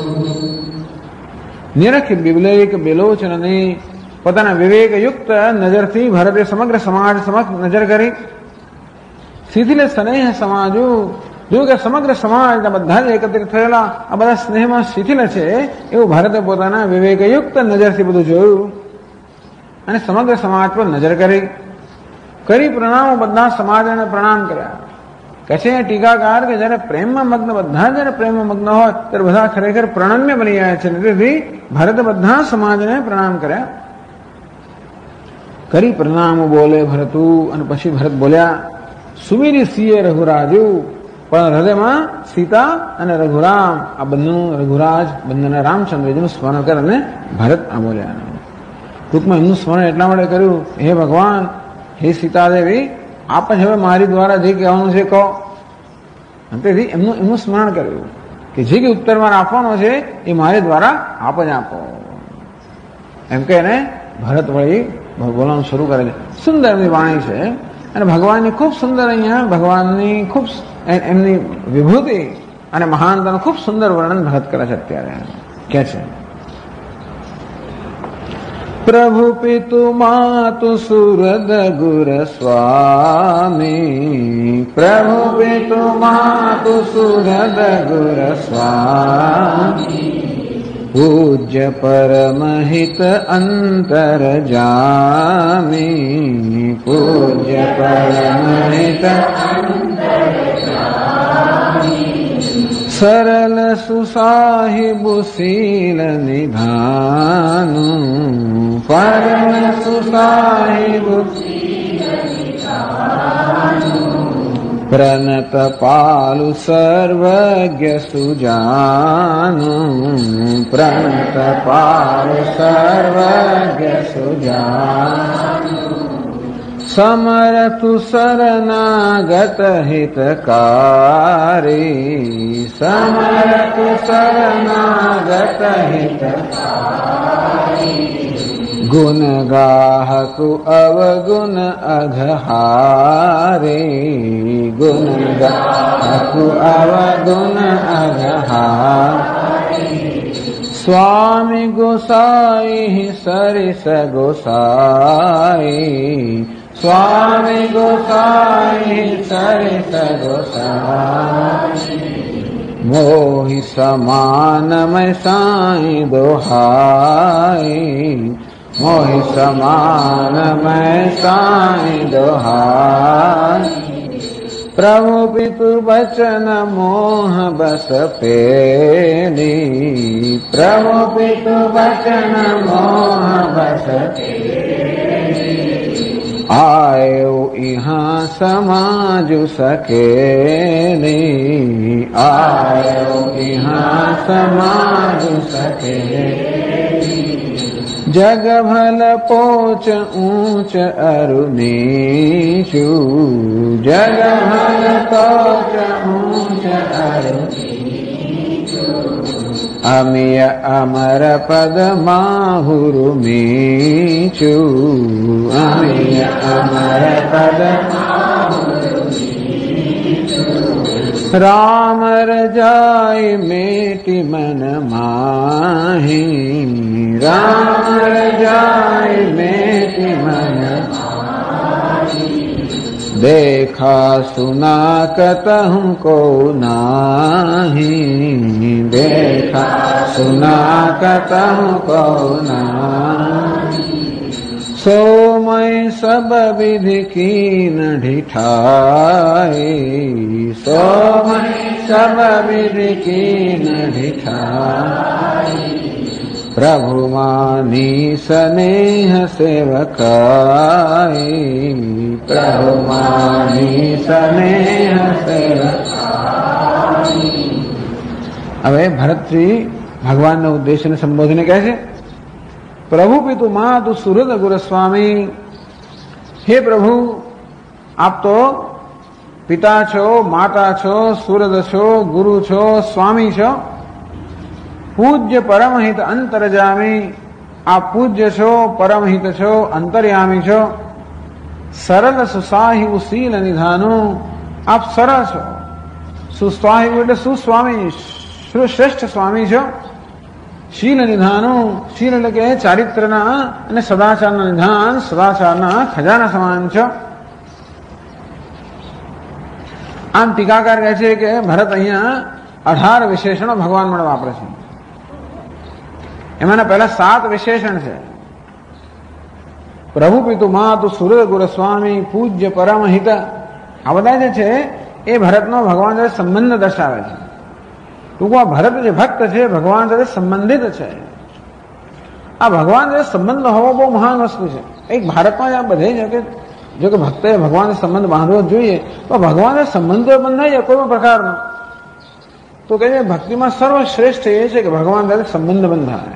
નિરખ વિવેક બિલોચનની, પોતાના વિવેકયુક્ત નજરથી ભરતે સમગ્ર સમાજ સમક્ષ નજર કરી. શિથિલ સ્નેહ સમાજુ, જો કે સમગ્ર સમાજના બધા જ એકત્રિત થયેલા આ બધા સ્નેહમાં શિથિલ છે એવું ભરતે પોતાના વિવેકયુક્ત નજરથી બધું જોયું અને સમગ્ર સમાજ પર નજર કરી પ્રણામ, બધા સમાજને પ્રણામ કર્યા. કહે છે ટીકાકાર કે જયારે પ્રેમમાં મગ્ન, બધા જયારે પ્રેમમાં મગ્ન હોય ત્યારે બધા ખરેખર પ્રણમ્ય બની જાય છે. તેથી ભરતે બધા સમાજને પ્રણામ કર્યા. કરી પ્રણામ બોલે ભરતું, અને પછી ભરત બોલ્યા, સુમીરી સિંહ રઘુરાજુ, પણ હૃદયમાં સીતા અને રઘુરામ આ બંનેનું રઘુરાજ બંનેના રામચંદ્રજીનું સ્મરણ કરે અને ભરત આ બોલ્યા. ટૂંકમાં એમનું સ્મરણ એટલા માટે કર્યું, હે ભગવાન, હે સીતાદેવી, આપ જ હવે મારી દ્વારા જે કહેવાનું છે કહો. તેથી એમનું સ્મરણ કર્યું કે જે કે ઉત્તરમાં આપવાનો છે એ મારી દ્વારા આપ જ આપો. એમ કે એને ભરત વળી બોલવાનું શરૂ કરે છે. સુંદર એમની વાણી છે અને ભગવાનની ખૂબ સુંદર અહીંયા ભગવાનની ખૂબ એમની વિભૂતિ અને મહાનતાનું ખૂબ સુંદર વર્ણન ભરત કરે છે. અત્યારે કે છે, પ્રભુ પિતુ માતુ સુરદ ગુર સ્વામી, પ્રભુ પિતુ માતુ સુરદ ગુર સ્વામી, પૂજ્ય પરમહિત અંતર જામી, પૂજ્ય પરમહિત સરલ સુસાહિબુ શીલ નિધાનુ, પરમ સુસાહિબુ પ્રનત પાલુ સર્વજ્ઞ સુજાનુ, પ્રનત પાલુ સર્વજ્ઞ સુજાનુ, સમરતુ શરણાગત હિતકારી, સમરતુ શરણાગત હિતકારી, ગુણ ગાહકુ અવગુણ અઘહારી, ગુણ ગાહકુ અવગુણ અઘહારી, સ્વામી ગોસાઈ સરિસ ગોસાઈ, સ્વામી ગોસાઈ સરિસ ગોસાઈ, મોહિ સમાનમય સાઈ દોહાઈ, મોહિ સમાનમય સાઈ દોહાઈ, પ્રભુ પિતુ બચન મોહ બસ પેલી, પ્રભુ પિતુ બચન મોહ બસ પેલી, આયો ઇહા સમાજુ સકેલી, આયો ઇહા સમાજુ સકેલી, જગ ભલ પોચ ઊંચ અરુ નીચુ, જગ ભલ પોચ ઊંચ અરુ નીચુ, અમિય અમર પદ માહુરુ મીચુ, અમિય અમર પદ માહુરુ મીચુ, રામ રજાય મેટી મન માહી, રામ રજાય મેટી મન માહી, देखा सुना कतहु को नाही, देखा सुना कतहु को नाही, सोमय सब विधि कीन ढिठाई, सोमय सब विधि कीन ढिठाई, प्रभु मानी स्नेह सेवकाई, प्रभु मानी स्नेह सेवकाई. હવે ભરતજી ભગવાનના ઉદ્દેશ્યને સંબોધીને કહે છે, પ્રભુ પિતુ માતુ સુરદ ગુરુ સ્વામી, હે પ્રભુ, આપ તો પિતા છો, માતા છો, સુરદ છો, ગુરુ છો, સ્વામી છો, પૂજ્ય પરમહિત અંતરજામી, આપ પૂજ્ય છો, પરમહિત છો, અંતર્યામી છો, સરળ સુસાહિબુ શીલ નિધાનું, આપ સરળ છો, સુસ્વાહિબુ એટલે સુસ્વામી, શ્રેષ્ઠ સ્વામી છો, શીલ નિધાનું, શીલ એટલે કે ચારિત્રના અને સદાચારના નિધાન, સદાચારના ખજાના સમાન છો. આમ ટીકાકાર કહે છે કે ભરત અહીંયા 18 વિશેષણો ભગવાન માટે વાપરે છે. એમાંના પહેલા 7 વિશેષણ છે. પ્રભુ પિતુ માતુ સુરદ ગુરુ સ્વામી, પૂજ્ય પરમહિત, આ બધા જે છે એ ભરતનો ભગવાન સાથે સંબંધ દર્શાવે છે. ટૂંકમાં ભરત જે ભક્ત છે ભગવાન સાથે સંબંધિત છે. આ ભગવાન સાથે સંબંધ હોવો બહુ મહાન વસ્તુ છે. એક ભારતમાં જ આ બધે જ કે જો કે ભક્તે ભગવાન સંબંધ બાંધવો જ જોઈએ, તો ભગવાન સંબંધ તો બંધાઈ જાય કોઈ પણ પ્રકારનો. તો કહે છે ભક્તિમાં સર્વશ્રેષ્ઠ એ છે કે ભગવાન સાથે સંબંધ બંધાય.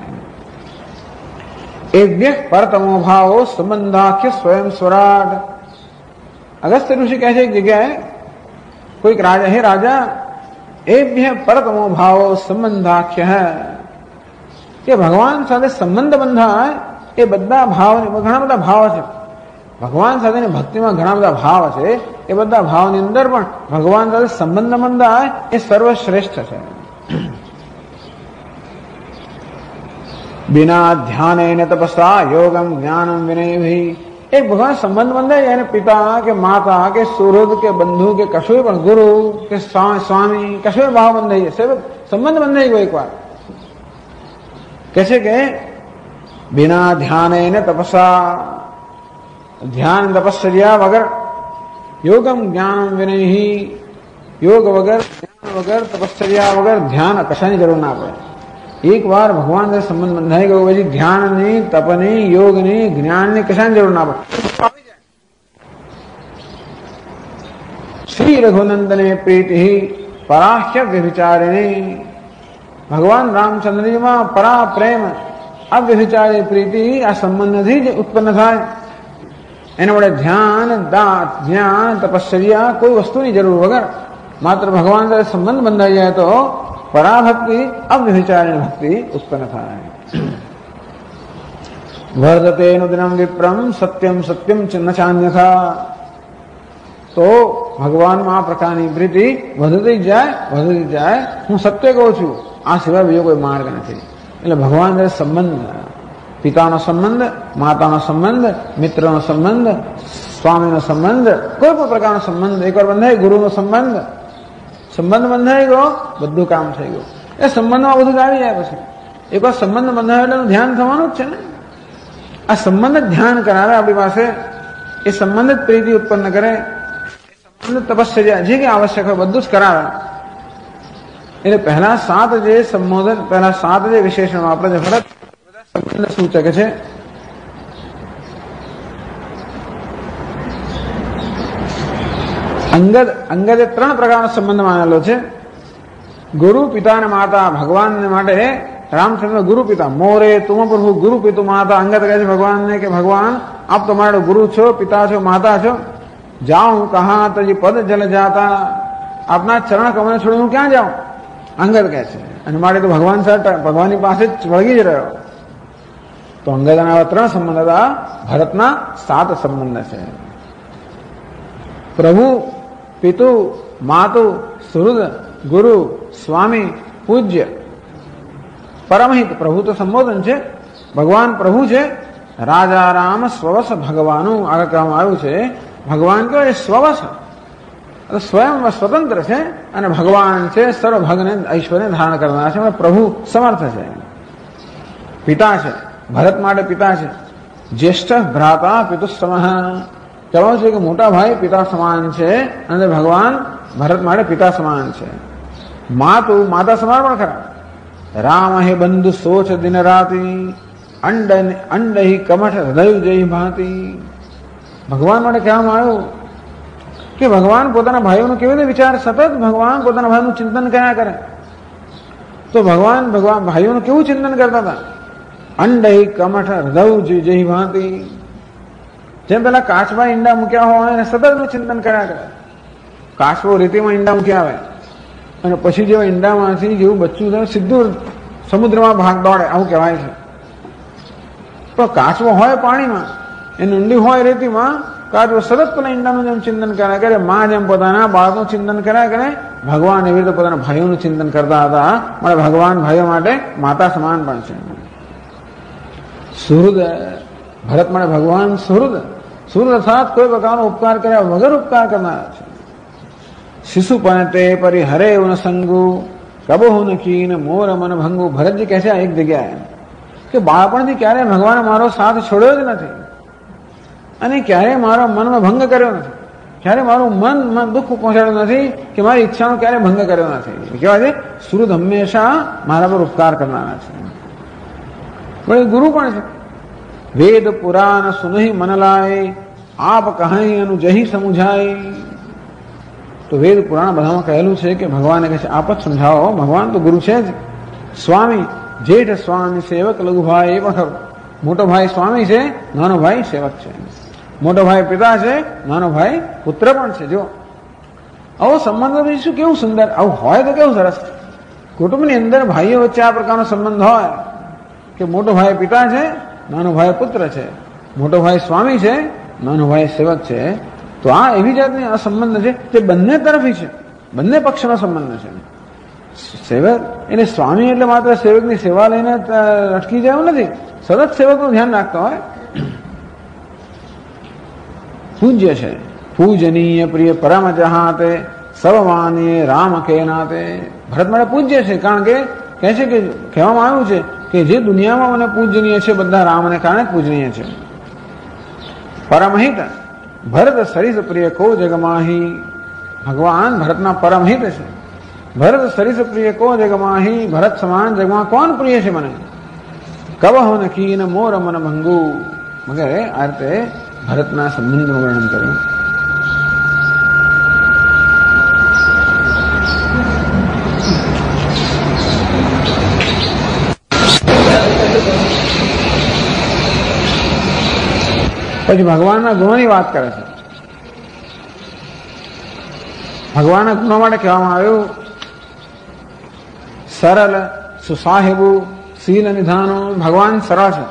એભ્ય પરતમો ભાવો સંબંધાખ્ય સ્વયં સ્વરાટ. અગસ્ત્ય ઋષિ કહે છે એક જગ્યાએ કોઈક રાજા, હે રાજા, એભ્ય પરતમો ભાવો સંબંધાખ્ય, કે ભગવાન સાથે સંબંધ બંધાય એ બધા ભાવ, ઘણા બધા ભાવ છે ભગવાન સાથેની ભક્તિમાં, ઘણા બધા ભાવ છે. એ બધા ભાવની અંદર પણ ભગવાન સાથે સંબંધ બંધાય એ સર્વશ્રેષ્ઠ છે. બિના ધ્યાન તપસ્યા યોગમ જ્ઞાનમ વિનય. એક ભગવાન સંબંધ બંધાય એને પિતા કે માતા કે સુહૃદ કે બંધુ કે કશું પણ ગુરુ કે સ્વામી કશું ભાવ બંધાઈ જશે, સંબંધ બંધાઈ ગયો એકવાર. કે છે કે બિના ધ્યાન તપસ્યા, ધ્યાન તપશ્ચર્યા વગર, યોગમ જ્ઞાનમ વિનય, યોગ વગર, જ્ઞાન વગર, તપશ્ચર્યા વગર ધ્યાન કશાની જરૂર ના પડે. એક વાર ભગવાન સાથે સંબંધ બંધાઈ ગયો પછી ધ્યાનની, તપની, યોગની, જ્ઞાનની કશાની જરૂર ના પડે. શ્રી રઘુનંદને પ્રીતિ પરાહ્ય વ્યભિચારિણી. ભગવાન રામચંદ્રજીમાં પરા પ્રેમ, અવ્યભિચારી પ્રીતિ આ સંબંધથી જ ઉત્પન્ન થાય. એના વડે ધ્યાન, દાત, જ્ઞાન, તપશ્ચર્યા કોઈ વસ્તુની જરૂર વગર માત્ર ભગવાન સાથે સંબંધ બંધાઈ જાય તો પરાભક્તિ, અવ્યભિચારિણી ભક્તિ ઉત્પન્ન થાય. વર્ધતે નુદિનમ વિપ્રમ સત્યમ સત્યમ ન ચાન્યથા. તો ભગવાનમાં આ પ્રકારની પ્રીતિ વધતી જાય. હું સત્ય કહું છું, આ સિવાય બીજો કોઈ માર્ગ નથી. એટલે ભગવાન સાથે સંબંધ, પિતાનો સંબંધ, માતાનો સંબંધ, મિત્રનો સંબંધ, સ્વામીનો સંબંધ, કોઈ પણ પ્રકારનો સંબંધ એકવાર બંધાય, ગુરુનો સંબંધ બંધાઈ ગયો, બધું કામ થઈ ગયું. એ સંબંધમાં બધું જ આવી જાય. પછી એકવાર સંબંધ બંધાય એટલે ધ્યાન થવાનું જ છે ને. આ સંબંધ જ ધ્યાન કરાવે આપણી પાસે, એ સંબંધ જ પ્રીતિ ઉત્પન્ન કરે, એ સંબંધ તપશ્ચર્યા જે કંઈ આવશ્યક હોય બધું જ કરાવે. એટલે પહેલા 7 જે સંબોધન, પહેલા 7 જે વિશેષણ આપણે જે ફરક સંબંધ સૂચક છે. અંગદે 3 પ્રકારનો સંબંધ માનેલો છે. ગુરુ, પિતા અને માતા. ભગવાનને માટે રામચંદ્ર ગુરુ પિતા. મોરે તુમ પ્રભુ ગુરુ પિતુ માતા. અંગદ કહે છે ભગવાનને કે ભગવાન આપ તો મારો ગુરુ છો, પિતા છો, માતા છો. જાઉં કહા તજી પદ જલ જાતા. આપના ચરણ કમળ છોડી હું ક્યાં જાઉં? અંગદ કહે છે. અને માટે તો ભગવાન સાથે, ભગવાનની પાસે જ વળગી જ રહ્યો. તો અંગદના આવા 3 સંબંધ હતા. ભરતના 7 સંબંધ છે. પ્રભુ, પિતુ, માતુ, સુહૃદ, ગુરુ, સ્વામી, પૂજ્ય, પરમહિત. પ્રભુ તો સંબોધન છે, ભગવાન પ્રભુ છે. રાજા રામ સ્વવસ ભગવાનું આગળ કહેવામાં આવ્યું છે. ભગવાન કયો એ સ્વવસ, સ્વયં સ્વતંત્ર છે, અને ભગવાન છે સર્વભગને ઐશ્વર્ય ધારણ કરનાર છે. પ્રભુ સમર્થ છે. પિતા છે, ભરત માટે પિતા છે. જ્યેષ્ઠ ભ્રાતા પિતુસ્તમ. કહેવાનું છે કે મોટા ભાઈ પિતા સમાન છે, અને ભગવાન ભરત માટે પિતા સમાન છે. માતુ, માતા સમાન પણ ખરા. રામ હે બંધુ સોચ દિન રાતી, અંડ હિ કમઠ હૃદય જય ભાતી. ભગવાન માટે કહેવામાં આવ્યું કે ભગવાન પોતાના ભાઈઓનું કેવી રીતે વિચાર, સતત ભગવાન પોતાના ભાઈનું ચિંતન કર્યા કરે. તો ભગવાન ભાઈઓનું કેવું ચિંતન કરતા હતા? અંડ હિ કમઠ હૃદય જય ભાતી. જેમ પેલા કાચમાં ઈંડા મૂક્યા હોય અને સતત ચિંતન કર્યા કરે. કાચબો રેતીમાં ઈંડા મૂક્યા આવે અને પછી જેવા ઈંડામાંથી જેવું બચ્ચું થાય સીધું સમુદ્રમાં ભાગ દોડે, આવું કહેવાય છે. તો કાચબો હોય પાણીમાં, એની ઊંડી હોય રેતીમાં, કાચબો સતત પેલા ઈંડાનું જેમ ચિંતન કર્યા કરે. માં જેમ પોતાના બાળકનું ચિંતન કર્યા કરે, ભગવાન એવી રીતે પોતાના ભાઈઓનું ચિંતન કરતા હતા. માટે ભગવાન ભાઈઓ માટે માતા સમાન પણ છે. સુહૃદ, ભરત માટે ભગવાન સુહૃદ. સુહૃદ અર્થાત કોઈ પ્રકારનો ઉપકાર કર્યા વગર ઉપકાર કરનાર છે. શિશુ પણ તે પરી હરે ન સંગુ, કબહુ ન કીન મોર મન ભંગુ. ભરતજી કહે છે એક જગ્યાએ કે બાળપણથી ક્યારે ભગવાને મારો સાથ છોડ્યો જ નથી, અને ક્યારે મારો મનમાં ભંગ કર્યો નથી, ક્યારે મારું મન દુઃખ પહોંચાડ્યું નથી, કે મારી ઈચ્છાનો ક્યારે ભંગ કર્યો નથી. કહેવાય છે સુહૃદ હંમેશા મારા પર ઉપકાર કરનારા છે. વળી ગુરુ પણ છે. વેદ પુરાણ સુનહી મન લાય, આપ કહી અનુ જહી સમુજાય. તો વેદ પુરાણ બધામાં કહેલું છે કે ભગવાને કહે છે આપ જ સમજાવો. ભગવાન તો ગુરુ છે જ. સ્વામી જેઠ સ્વામી સેવક લઘુભાઈ એ પણ ખરું. મોટો ભાઈ સ્વામી છે, નાનો ભાઈ સેવક છે. મોટો ભાઈ પિતા છે, નાનો ભાઈ પુત્ર પણ છે. જો આવો સંબંધ શું કેવું સુંદર. આવું હોય તો કેવું સરસ. કુટુંબની અંદર ભાઈઓ વચ્ચે આ પ્રકારનો સંબંધ હોય કે મોટો ભાઈ પિતા છે, નાનો ભાઈ પુત્ર છે, મોટો ભાઈ સ્વામી છે, નાનો ભાઈ સેવક છે. તો આ એવી જાતની આ સંબંધ છે જે બંને તરફી છે, બંને પક્ષનો સંબંધ છે. સેવક એટલે સ્વામી એટલે માત્ર સેવકની સેવા લઈને અટકી જાય એવું નથી. સતત સેવકનું ધ્યાન રાખતો હોય. પૂજ્ય છે, પૂજનીય પ્રિય પરમ જહાતે સર્વમાનીય રામ કે નાતે. ભરત માટે પૂજ્ય છે કારણ કે કહે છે કે કહેવામાં આવ્યું છે કે જે દુનિયામાં મને પૂજનીય છે બધા રામને કારણે પૂજનીય છે. પરમહિત ભરત સરિસ પ્રિય કો જગમાહી. ભગવાન ભરતના પરમહિત છે. ભરત સરિસ પ્રિય કો જગમાહી. ભરત સમાન જગમાં કોણ પ્રિય છે મને. કવહો નખીન મોર મન ભંગુ. વગેરે આ રીતે ભરતના સંબંધનું વર્ણન કર્યું. પછી ભગવાનના ગુણોની વાત કરે છે. ભગવાનના ગુણો માટે કહેવામાં આવ્યું સરળ સુસાહેબુ શીલ નિધાનો. ભગવાન સરળ છે.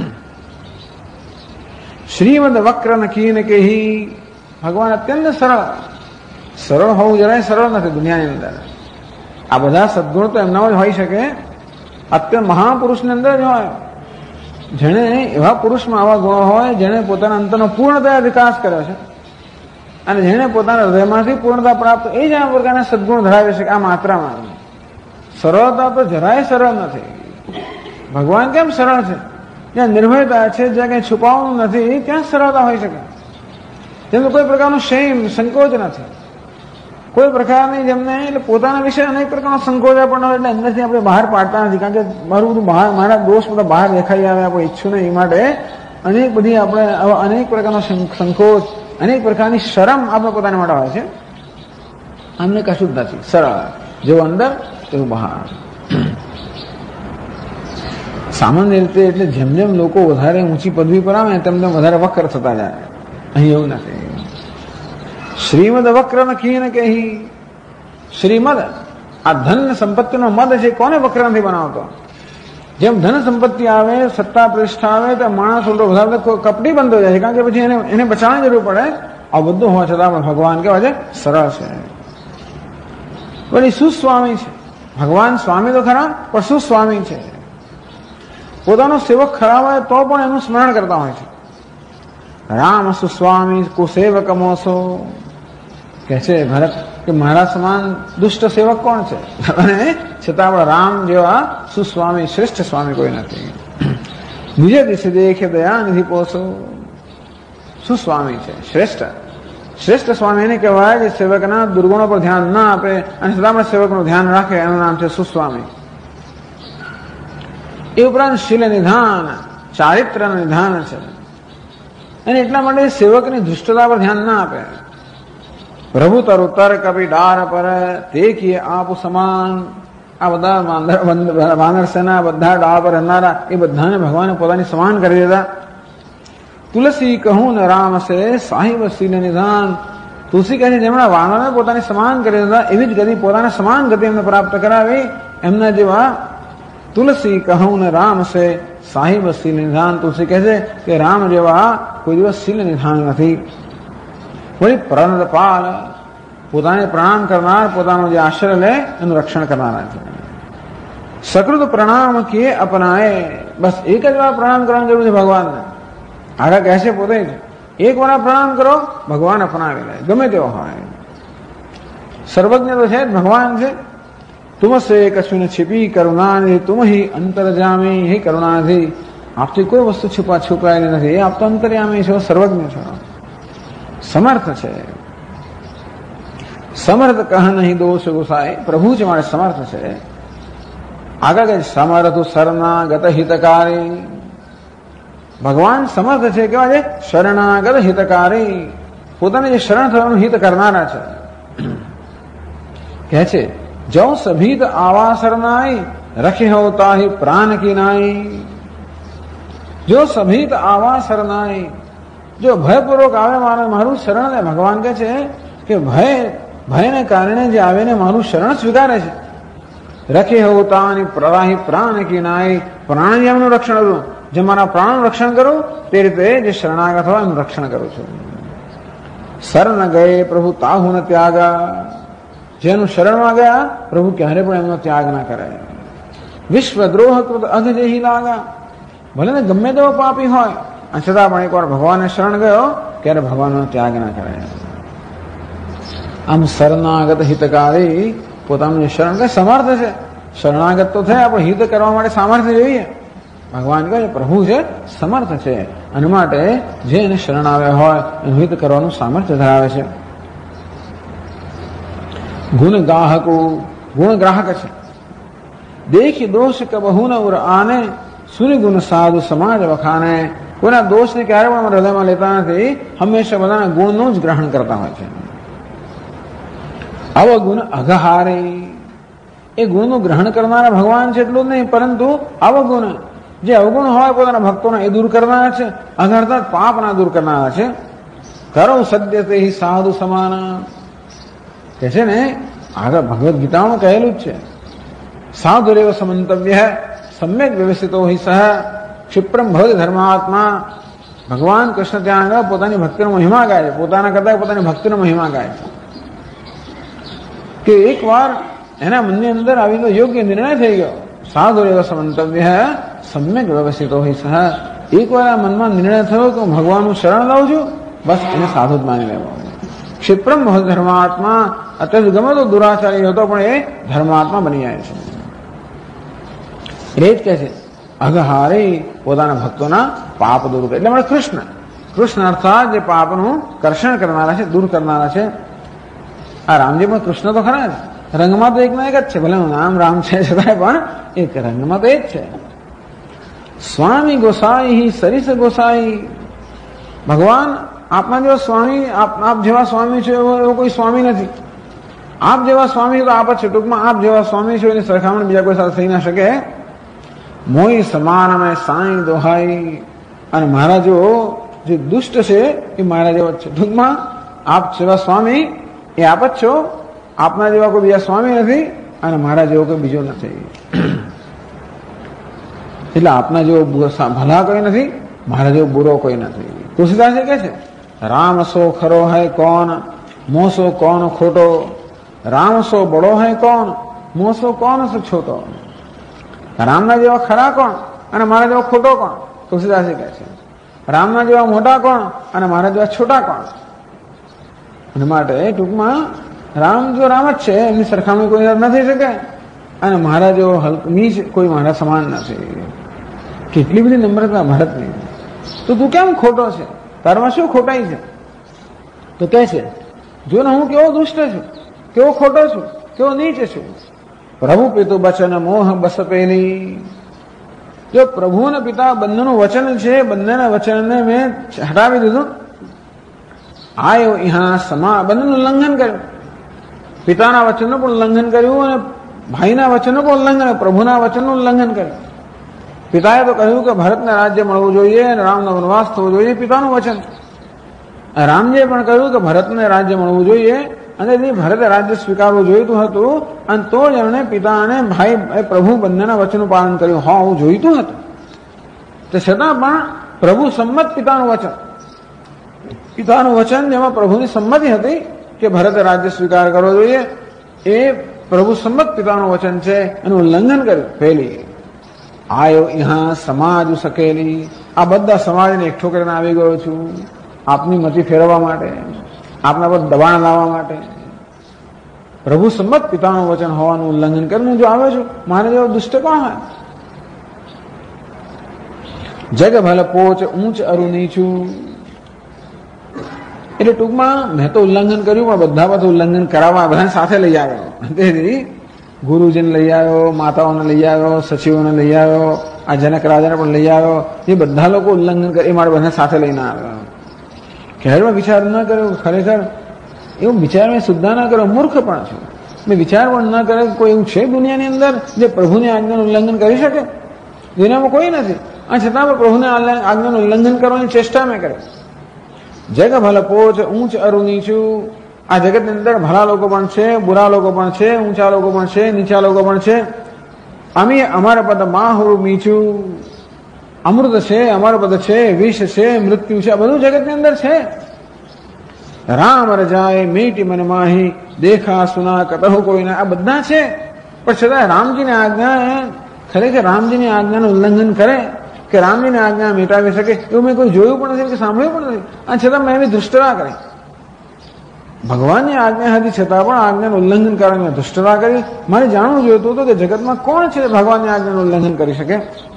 શ્રીમદ વક્ર નકીન કેહી. ભગવાન અત્યંત સરળ. સરળ હોવું જરાય સરળ નથી દુનિયાની અંદર. આ બધા સદગુણ તો એમનામાં જ હોઈ શકે. અત્યંત મહાપુરુષની અંદર જ હોય. જેણે એવા પુરુષમાં આવા ગુણો હોય જેણે પોતાના અંતરનો પૂર્ણતયા વિકાસ કર્યો છે અને જેણે પોતાના હૃદયમાંથી પૂર્ણતા પ્રાપ્ત એ જ આ પ્રકારના સદગુણ ધરાવે છે. આ માત્રામાં સરળતા તો જરાય સરળ નથી. ભગવાન કેમ સરળ છે? જ્યાં નિર્ભયતા છે, જ્યાં કંઈ છુપાવવાનું નથી, ત્યાં સરળતા હોઈ શકે. જેમને કોઈ પ્રકારનું શેમ સંકોચ નથી. કોઈ પ્રકારની જેમને એટલે પોતાના વિશે અનેક પ્રકારનો સંકોચ પણ હોય એટલે અંદરથી આપણે બહાર પાડતા નથી. કારણ કે મારું બધું બહાર, મારા દોષ બધા બહાર દેખાઈ આવે આપણે ઈચ્છું નહીં. એ માટે અનેક બધી આપણે અનેક પ્રકારનો સંકોચ, અનેક પ્રકારની શરમ આપણે પોતાના માટે હોય છે. અમને કશું જ નથી. સરળ, જેવું અંદર તેવું બહાર. સામાન્ય રીતે એટલે જેમ જેમ લોકો વધારે ઊંચી પદવી પર આવે તેમ તેમ વધારે વક્ર થતા જાય. અહીં એવું નથી. શ્રીમદ વક્ર નખીન કહી. શ્રીમદ આ ધન સંપત્તિનો મદ છે. કોને વક્ર નથી બનાવતો? જેમ ધન સંપત્તિ આવે, સત્તા પ્રતિષ્ઠા આવે તો માણસ ઉલટો વધારે કપટી બનતો જાય છે. કારણ કે પછી એને બચાવવાની જરૂર પડે. આ બધું હોવા છતાં પણ ભગવાન કેવા છે? સરળ છે. વળી સુસ્વામી છે. ભગવાન સ્વામી તો ખરા પણ સુસ્વામી છે. પોતાનો સેવક ખરાબ હોય તો પણ એનું સ્મરણ કરતા હોય છે. રામ સુસ્વામી કુસેવક મોસો. કહે છે ભરત કે મારા સમાન દુષ્ટ સેવક કોણ છે? અને છતાં પણ રામ જેવા સુસ્વામી શ્રેષ્ઠ સ્વામી કોઈ નથી. નિજે દિશે દેખે દયા નિધિ પોસો. સુસ્વામી છે, શ્રેષ્ઠ સ્વામી એને કહેવાય જે સેવકના દુર્ગુણો પર ધ્યાન ના આપે અને છતાં પણ સેવકનું ધ્યાન રાખે. એનું નામ છે સુસ્વામી. એ ઉપરાંત શીલ નિધાન, ચારિત્ર નિધાન છે. અને એટલા માટે સેવકની દુષ્ટતા પર ધ્યાન ના આપે. પ્રભુ તરુતર કભી ડાર પર તે કિયે આપ સમાન. આ બધા વાનર સેના બધા ડાળ પર રહેનારા એ બધાને ભગવાને પોતાની સમાન કરી દીધા. તુલસી કહું ને રામ સે સાહિબ શીલ નિધાન. તુલસી કહે છે જેમણે વાનરને પોતાની સમાન કરી દીધા એવી જ ગતિ પોતાને સમાન ગતિ એમને પ્રાપ્ત કરાવી. એમના જેવા તુલસી કહું ને રામ સે સાહિબ શીલ નિધાન. તુલસી કહે છે કે રામ જેવા કોઈ દિવસ શીલ નિધાન નથી. વળી પ્રણદપાલ, પોતાને પ્રણામ કરનાર, પોતાનો જે આશ્રય લે એનું રક્ષણ કરનારા છે. સકૃત પ્રણામ કિયે અપનાએ. બસ એક જ વાર પ્રણામ કરવાની જરૂર છે ભગવાનને. આગળ કહે છે પોતે જ એક વાર પ્રણામ કરો, ભગવાન અપનાવી લે ગમે તેવો હોય. સર્વજ્ઞ તો છે જ, ભગવાન છે. તુમસે કશું छिपी કરુણાનિધિ તુમ હિ અંતરજામી. હે કરુણાનિધિ, આપથી કોઈ વસ્તુ છુપાયેલી નથી. એ આપ તો અંતર્યામી છો, સર્વજ્ઞ છો, સમર્થ છે. સમર્થ કહ નહીં દોષ ગુસાય. પ્રભુ જ મારે સમર્થ છે. આગળ સમર્થ સરના ગત હિતકારી. ભગવાન સમર્થ છે કેવા છે? શરણાગત હિતકારી, પોતાને જે શરણ થવાનું હિત કરનારા છે. કહે છે જો સભીત આવા શરણાઈ રખે હોતા હી પ્રાણ કી નાઈ. જો સભીત આવા શરણાઈ, જો ભયપૂર્વક આવે મારું શરણ લે. ભગવાન કહે છે કે ભયને કારણે જે આવે ને મારું શરણ સ્વીકારે છે. રખે હોતા પ્રવાહી પ્રાણ કી નાઈ, પ્રાણાયામનું રક્ષણ કરું. જે મારા પ્રાણનું રક્ષણ કરું તે રીતે જે શરણાગત હોય એનું રક્ષણ કરું છું. શરણ ગયે પ્રભુ તાહુ ન ત્યાગા, જેનું શરણમાં ગયા પ્રભુ ક્યારે પણ એમનો ત્યાગ ના કરે. વિશ્વદ્રોહ કૃત અધ જેહી લાગા, ભલે ને ગમે તેવો પાપી હોય અને છતાં પણ એકવાર ભગવાનને શરણ ગયો ત્યારે ભગવાનનો ત્યાગ ના કરે. આમ શરણાગત હિતકારી, પોતાનું જે શરણ સમર્થ છે. શરણાગત તો થયા પણ હિત કરવા માટે સામર્થ્ય જોઈએ. ભગવાન કહે પ્રભુ છે સમર્થ છે, અને માટે જે એને શરણ આવ્યા હોય એનું હિત કરવાનું સામર્થ્ય ધરાવે છે. ગુણ ગાહકો, ગુણ ગ્રાહક છે. દેખી દોષ કબહુ ન ઉર આને, સુની ગુણ સાધુ સમાજ વખાને. કોઈના દોષને ક્યારે પણ હૃદયમાં લેતા નથી, હંમેશા બધાના ગુણનું જ ગ્રહણ કરતા હોય છે. અવગુણ અઘહારે, એ ગુણનું ગ્રહણ કરનારા ભગવાન છે એટલું જ નહીં, પરંતુ અવગુણ, જે અવગુણ હોય પોતાના ભક્તોના એ દૂર કરનારા છે. અનર્થાત પાપના દૂર કરનારા છે. કરો સદ્ય તે સાધુ સમાના, કે છે ને આગળ ભગવદ્ ગીતામાં કહેલું જ છે. સાધુરેવ સમંતવ્ય સમ્યક વ્યવસ્થિતો હિ સહ ક્ષિપ્રમ ભવતિ ધર્માત્મા. ભગવાન કૃષ્ણ ત્યાં આગળ પોતાની ભક્તિનો મહિમા ગાય છે. પોતાના કરતા પોતાની ભક્તિનો મહિમા ગાય છે કે એકવાર એના મનની અંદર આવીને યોગ્ય નિર્ણય થઈ ગયો. સાધુરેવ સમંતવ્ય સમ્યક વ્યવસ્થિતો હિ સહ, એકવાર આ મનમાં નિર્ણય થયો કે હું ભગવાનનું શરણ લઉં છું, બસ એને સાધુ જ માની લેવો. ક્ષિપ્રમ ભવતિ ધર્માત્મા, અત્યારે ગમે તો દુરાચારી હતો પણ એ ધર્માત્મા બની જાય છે. એ જ કહે છે અઘહારે, પોતાના ભક્તોના પાપ દૂર કરે. એટલે કૃષ્ણ, કૃષ્ણ અર્થાત જે પાપનું કર્ષણ કરનારા છે, દૂર કરનારા છે. આ રામજી પણ કૃષ્ણ તો ખરા જ, રંગમાં તો એકના એક જ છે. ભલે નામ રામ છે છતાંય પણ એક રંગમાં તો એ જ છે. સ્વામી ગોસાઈ સરિસ ગોસાઈ, ભગવાન આપના જેવા સ્વામી, આપ જેવા સ્વામી છે એવો કોઈ સ્વામી નથી. આપ જેવા સ્વામી તો આપ જ છે. ટૂંકમાં આપ જેવા સ્વામી છે એની સરખામણી બીજા કોઈ સાથે થઈ ના શકે. મોઈ સમાન મેં સાઈ દોહાઈ, અને મારા જેવો જે દુષ્ટ છે એ મારા જેવો જ છે. ટૂંકમાં આપ જેવા સ્વામી એ આપ જ છો. આપના જેવા કોઈ બીજા સ્વામી નથી અને મારા જેવો કોઈ બીજો નથી. એટલે આપના જેવો ભલા કોઈ નથી, મારા જેવો બુરો કોઈ નથી. તુલસીદાસ કહે છે રામ સો ખરો હૈ કોણ, મોસો કોણ ખોટો. રામ સો બડો હૈ કોણ, મોસો કોણ સો છોટો. રામના જેવા ખરા કોણ અને મારા જેવા ખોટો કોણ? તુલસીદાસ કહે છે રામના જેવા મોટા કોણ અને મારા જેવા છોટા કોણ? અને માટે ટૂંકમાં રામ જો રામ જ છે, એમની સરખામણી કોઈ નથી શકે, અને મારા જેવો નીચ કોઈ મારા સમાન નથી. કેટલી બધી નમ્રતા ભારતની. તો તું કેમ ખોટો છે? તારમાં શું ખોટાઈ છે? તો કહે છે જો ને હું કેવો દુષ્ટ છું, કેવો ખોટો છું, કેવો નીચ છું. પ્રભુ પિતુ વચન મોહ બસ પેલી. જો પ્રભુ અને પિતા બંનેનું વચન છે, બંનેના વચનને મેં હટાવી દીધું. આયો ઇહા સમા, બંનેનું ઉલ્લંઘન કર્યું. પિતાના વચનનું પણ ઉલ્લંઘન કર્યું અને ભાઈના વચનનું પણ ઉલ્લંઘન, પ્રભુના વચનનું ઉલ્લંઘન કર્યું. પિતાએ તો કહ્યું કે ભરતને રાજ્ય મળવું જોઈએ અને રામનો વનવાસ થવો જોઈએ, પિતાનું વચન. રામજીએ પણ કહ્યું કે ભરતને રાજ્ય મળવું જોઈએ અને ભરતે રાજ્ય સ્વીકારવું જોઈતું હતું, અને તો જ એમણે પિતા અને ભાઈ પ્રભુ બંનેના વચનનું પાલન કર્યું. હા, હું જોઈતું હતું. તે છતાં પણ પ્રભુ સંમત પિતાનું વચન, પિતાનું વચન જેમાં પ્રભુની સંમતિ હતી કે ભરતે રાજ્ય સ્વીકાર કરવો જોઈએ, એ પ્રભુ સંમત પિતાનું વચન છે, એનું ઉલ્લંઘન કર્યું. પહેલી આયો ઇહા સમાજ સકેલી, આ બધા સમાજને એકઠો કરીને આવી ગયો છું આપની મતિ ફેરવવા માટે, આપના પર દબાણ લાવવા માટે. પ્રભુ સંમત પિતાનું વચન હોવાનું ઉલ્લંઘન કરીને જો આવ્યો છું, મારે જેવો દુષ્ટ કોણ હોય? જગ ભલે પોચ ઊંચ અરુ નીચું. એટલે ટૂંકમાં મેં તો ઉલ્લંઘન કર્યું, પણ બધા બધું ઉલ્લંઘન કરાવવા બધાને સાથે લઈ આવ્યો. તેથી ગુરુજીને લઈ આવ્યો, માતાઓને લઈ આવ્યો, સચિવોને લઈ આવ્યો, આ જનક રાજાને પણ લઈ આવ્યો, એ બધા લોકો ઉલ્લંઘન કરે, એ મારે બધા સાથે લઈને આવ્યો. ખેડમાં વિચાર ન કર્યો, ખરેખર એવું વિચાર મેં સુદ્ધા ના કર્યો, મૂર્ખ પણ છું. મેં વિચાર પણ ન કરે કોઈ એવું છે દુનિયાની અંદર જે પ્રભુની આજ્ઞાનું ઉલ્લંઘન કરી શકે? દુનિયામાં કોઈ નથી. આ છતાં પણ પ્રભુની આજ્ઞાનું ઉલ્લંઘન કરવાની ચેષ્ટા મેં કરી. જગ ભલ પોચ ઊંચ અરુ નીચું. આ જગતની અંદર ભલા લોકો પણ છે, બુરા લોકો પણ છે, ઊંચા લોકો પણ છે, નીચા લોકો પણ છે. અમે અમારા પદ માહુરું મીચું. અમૃત છે, અમારું પદ છે, વિષ છે, મૃત્યુ છે, આ બધું જગતની અંદર છે. રામ રજાય મીટી મન માહી, દેખા સુના કતહુ કોઈને, આ બધા છે. પણ છતાં રામજીની આજ્ઞા, ખરેખર રામજીની આજ્ઞાનું ઉલ્લંઘન કરે કે રામજીની આજ્ઞા મિટાવી શકે એવું મેં કોઈ જોયું પણ નથી કે સાંભળ્યું પણ નથી. અને છતાં મેં એવી દુષ્ટતા કરી. ભગવાનની આજ્ઞા હતી છતાં પણ આજ્ઞાનું ઉલ્લંઘન કરવાની દુષ્ટતા કરી. મારે જાણવું જોઈતું હતું કે જગતમાં કોણ છે ભગવાનની આજ્ઞાનું ઉલ્લંઘન કરી શકે.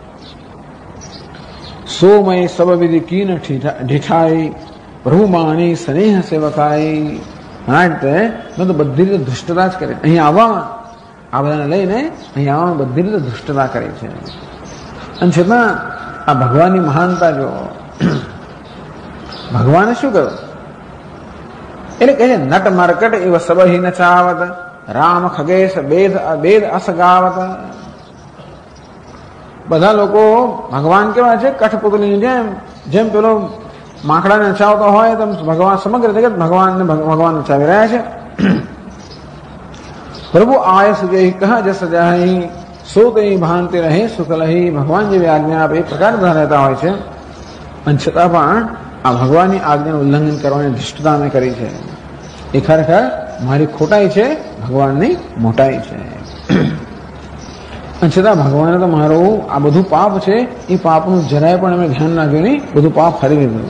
સોમય સબ વિધિ કીન ઢીઠાઈ, પ્રભુ માણી સ્નેહ સેવકાઈ. માટે મેં તો બધી રીતે દુષ્ટતા જ કરી. અહીં આવવામાં, આ બધાને લઈને અહીં આવવામાં બધી રીતે દુષ્ટતા કરી છે. અને છતાં આ ભગવાનની મહાનતા જો, ભગવાને શું કર્યું? એટલે કહે છે નટ મરકટ એવ સબહી નચાવત, રામ ખગેશ બેદ અસગાવત. બધા લોકો ભગવાન કેવા છે? કઠપુતળીની જેમ, જેમ પેલો માખડાને નચાવતો હોય તેમ ભગવાન, સમગ્ર જગત ભગવાન નચાવી રહ્યા છે. પ્રભુ આય સુજય કહા જસ જાય, સો કઈ ભાંતિ રહે સુખ લહી. ભગવાન જેવી આજ્ઞા આપે એ પ્રકાર બધા રહેતા હોય છે. અને છતાં પણ આ ભગવાનની આજ્ઞાનું ઉલ્લંઘન કરવાની ધૃષ્ટતા મેં કરી છે. એ ખરેખર મારી ખોટાઈ છે, ભગવાનની મોટાઈ છે. અને છતાં ભગવાને તો મારું આ બધું પાપ છે, એ પાપનું જરાય પણ અમે ધ્યાન રાખ્યું નહીં, બધું પાપ ફરી દીધું.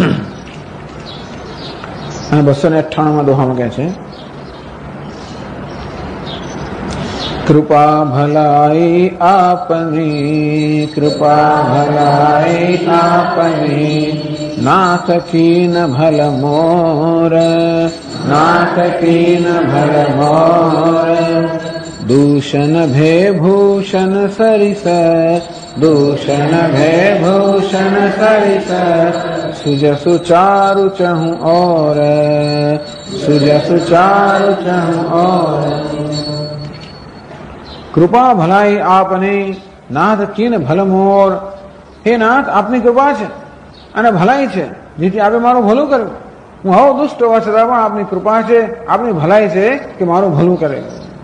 અને 298માં દોહામાં કહે છે, કૃપા ભલાઈ આપની, કૃપા ભલાઈ આપની, નાથ કીન ભલ મોર, નાથ કીન ભલ મોર. દૂષણ ભે ભૂષણ સરિસ, દૂષણ ભે ભૂષણ સરિસ. સુજ સુચારુ ચહું ઓર, સુજ સુચારુ ચહું ઓર. કૃપા ભલાઈ આપને, નાથ કીન ભલ મોર. હે નાથ, આપની કૃપા છે અને ભલાઈ છે, જેથી આપે મારું ભલું કર્યું. હું આવો દુષ્ટ હોવા છતાં પણ આપની કૃપા છે, આપની ભલાઈ છે કે મારું ભલું કરે.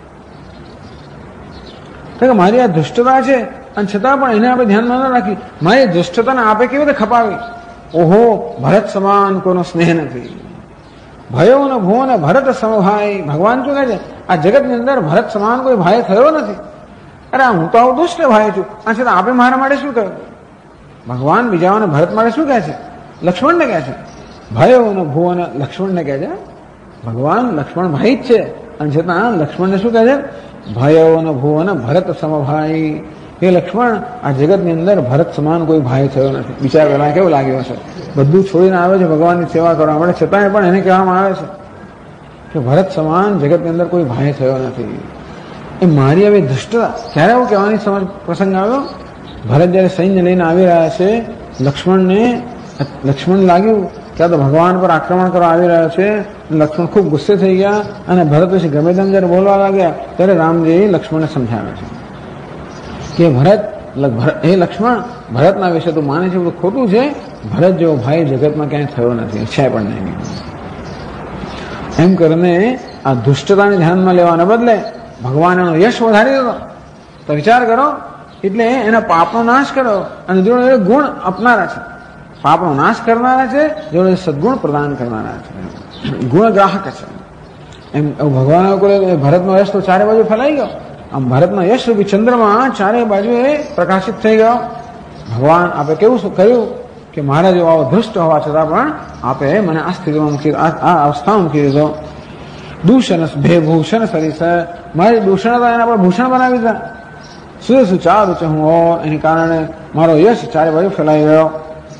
મારી આ દુષ્ટતા છે અને છતાં પણ એને આપણે ધ્યાનમાં ન રાખી. મારી દુષ્ટતાને આપે કેવી રીતે ખપાવી? ઓહો, ભરત સમાન કોઈનો સ્નેહ નથી. ભયો ને ભો ને ભરત સમભાઈ. ભગવાન શું કહે છે? આ જગતની અંદર ભરત સમાન કોઈ ભાઈ થયો નથી. અરે હું તો આવું દુષ્ટ ભાઈ છું, આ છતાં આપે મારા માટે શું કહ્યું? ભગવાન બીજાઓને ભરત માટે શું કહે છે? લક્ષ્મણને કહે છે. ભયો ને ભો ને લક્ષ્મણને કહે છે. ભગવાન લક્ષ્મણ ભાઈ જ છે અને છતાં લક્ષ્મણને શું કહે છે? ભયો ને ભો ને ભરત સમભાઈ. હે લક્ષ્મણ, આ જગતની અંદર ભરત સમાન કોઈ ભાઈ થયો નથી. વિચાર કરવા કેવું લાગ્યો હશે? બધું છોડીને આવે છે ભગવાનની સેવા કરવા માટે, છતાંય પણ એને કહેવામાં આવે છે કે ભરત સમાન જગતની અંદર કોઈ ભાઈ થયો નથી. એ મારી હવે દુષ્ટતા. ક્યારે આવું કહેવાની સમજ પ્રસંગ આવ્યો? ભરત જયારે સૈન્ય લઈને આવી રહ્યા છે, લક્ષ્મણ લાગ્યું કે આ તો ભગવાન પર આક્રમણ કરવા આવી રહ્યો છે. લક્ષ્મણ ખૂબ ગુસ્સે થઈ ગયા અને ભરત વિશે ગમે તેમ જયારે બોલવા લાગ્યા ત્યારે રામજી લક્ષ્મણને સમજાવે છે કે ભરત, હે લક્ષ્મણ, ભરતના વિશે તું માને છે બધું ખોટું છે. ભરત જેવો ભાઈ જગતમાં ક્યાંય થયો નથી, છે પણ નહીં. એમ કરીને આ દુષ્ટતાને ધ્યાનમાં લેવાને બદલે ભગવાન એનો યશ વધારી દીધો. તો વિચાર કરો, એટલે એના પાપનો નાશ કરો અને જોડે ગુણ આપનારા છે. પાપનો નાશ કરનારા છે, જોડે સદગુણ પ્રદાન કરનારા છે, ગુણ ગ્રાહક છે. એમ ભગવાન ભરતનો યશ તો ચારે બાજુ ફેલાઈ ગયો. આમ ભરતનો યશ રૂપી ચંદ્રમાં ચારે બાજુ એ પ્રકાશિત થઈ ગયો. ભગવાન આપે કેવું શું કર્યું કે મારા જેવો આવો ધૃષ્ટ હોવા છતાં પણ આપે મને આ સ્થિતિમાં મૂકી, આ અવસ્થામાં મૂકી દીધો. દૂષણ ભેભૂષણ સરીસ. મારી દૂષણતા એના પર ભૂષણ બનાવી દીધા. સુર સુચારુ ચહું ઓર. એને કારણે મારો યશ ચારે બાજુ ફેલાઈ ગયો.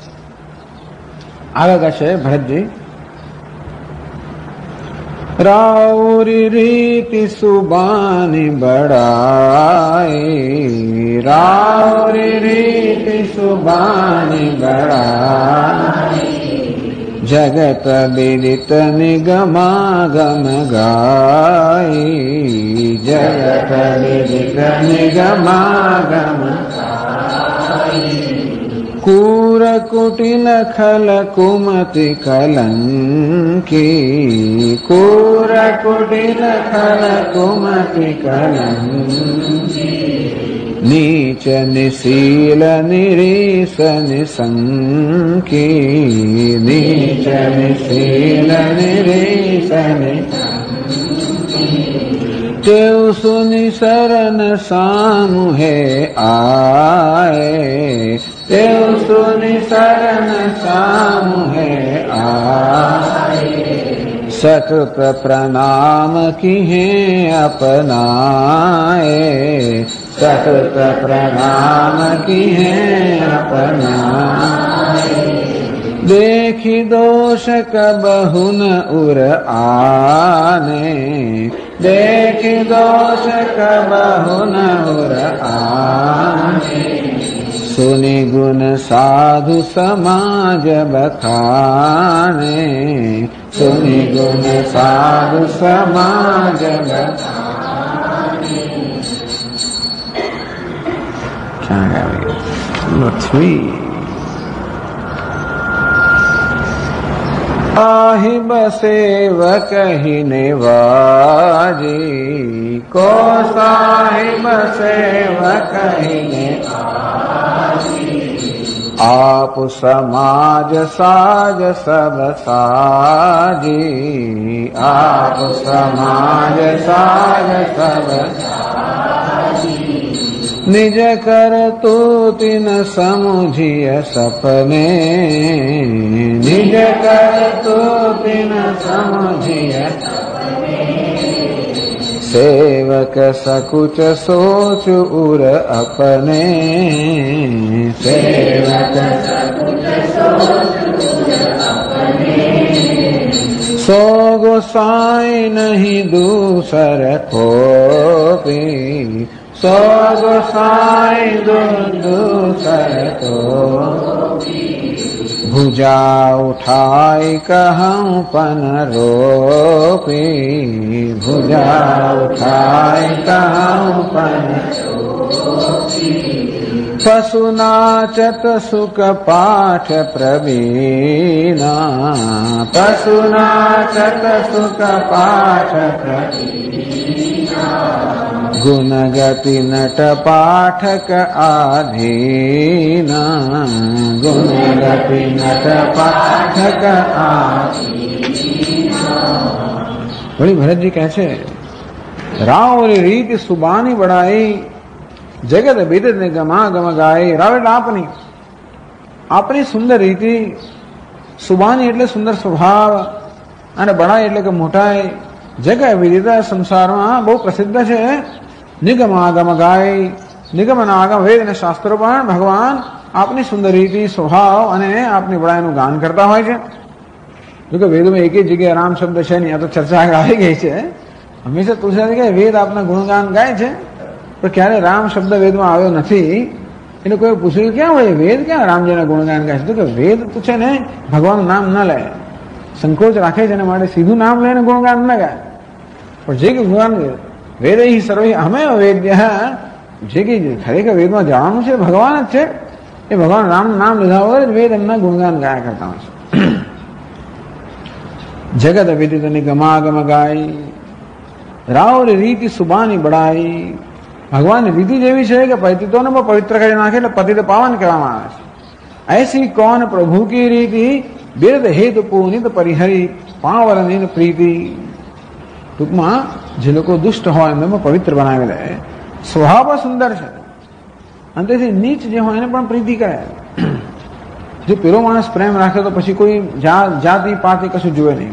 આગળ છે ભરતજી, રાઉરી રીતિ સુબાની બડાઈ, રાઉરી રીતિ जगत विदित निगमागम गाई, जगत विदित निगमागम कूर कुटिल खल कुमति कलंकी, कूर कुटिल खल कुमति कलंकी, नीच निशील निरीश निसंकी, नीच निशील निरीश तेउ सुनि शरण सामुहे आए, तेउ सुनि शरण सामुहे आए, सतत प्रणाम किहे अपनाए, सतत प्रणाम किहे अपनाए, देखी दोष कबहु न उर आने, देखी दोष कबहु न उर आने, सुनि गुण साधु समाज बखाने, सुनि गुण साधु समाज बखाने। क्या गावे? Number 3. आहि बसेवक ही निवाजी, को साहिब सेवक ही निवाजी, आप समाज साज सब साजी, आप समाज साज सब साजी, निज कर तू तिन समुझिय सपने, निज कर तू तिन समुझिय सपने, सेवक सकुच सोच उर अपने, सेवक सकुच सोच उर अपने, सो गोसाई नहीं दूसर कोपी, सो गोसाई दूसर को, भुजा उठाई कहूँ पन रोपी, भुजा उठाई कहूँ पन रोपी, पशु नाचत सुख पाठ प्रवीणा, पशु नाचत सुख पाठ प्रवीणा, गुण गति नट पाठक आधीना, गुण गति नट पाठक आधीना। वળી ભરતજી કહે છે, રાવ ઓરી રીત સુબાની બડાઈ, જગત વિદિત ને ગમાગમ ગાય. રાવ એટલે આપણી સુંદર રીતિ, સુબાની એટલે સુંદર સ્વભાવ, અને બડાઈ એટલે કે મોટાઈ. જગત વિદિતા સંસારમાં બહુ પ્રસિદ્ધ છે. નિગમ આગમ ગાય, નિગમ અને આગમ વેદ અને શાસ્ત્રો પણ ભગવાન આપની સુંદર રીતિ, સ્વભાવ અને આપની બડાઈનું ગાન કરતા હોય છે. જોકે વેદોમાં એક જ જગ્યાએ રામ શબ્દ છે નહીં, આ તો ચર્ચા આવી ગઈ છે. હંમેશા તુલસી કે વેદ આપના ગુણગાન ગાય છે, પણ ક્યારે રામ શબ્દ વેદમાં આવ્યો નથી. એટલે કોઈ પૂછ્યું ક્યાં હોય વેદ, ક્યાં રામજીના ગુણગાન ગાય છે? તો કે વેદ પૂછે ને ભગવાનનું નામ ન લે, સંકોચ રાખે છે, એના માટે સીધું નામ લઈને ગુણગાન ન ગાય. પણ જે કે ગુણગાન વેદ સર્વે અમે વેદ્ય, જે કે ખરેખર વેદમાં જવાનું છે ભગવાન જ છે, એ ભગવાન રામનું નામ લીધા વગર જ વેદ એમના ગુણગાન ગાયા કરતા હોય છે. જગત વિદિત ગમાગમ ગાય, રાવ રીતિ સુબાની બડાઈ. ભગવાનની રીતિ જેવી છે કે પતિતોને પવિત્ર કરી નાખે, એટલે પતિત પાવન કહેવામાં આવે છે. ऐसी कौन प्रभु की रीति, बिरद हेतु पुनित परिहरी पावर निन प्रीति. ટૂંકમાં જે લોકો દુષ્ટ હોય એમને પવિત્ર બનાવી દે, સ્વભાવ પણ સુંદર છે, અને તેથી નીચ જે હોય એને પણ પ્રીતિ કરે. જો પેલો માણસ પ્રેમ રાખે તો પછી કોઈ જાતિ પાતિ કશું જુએ નહીં.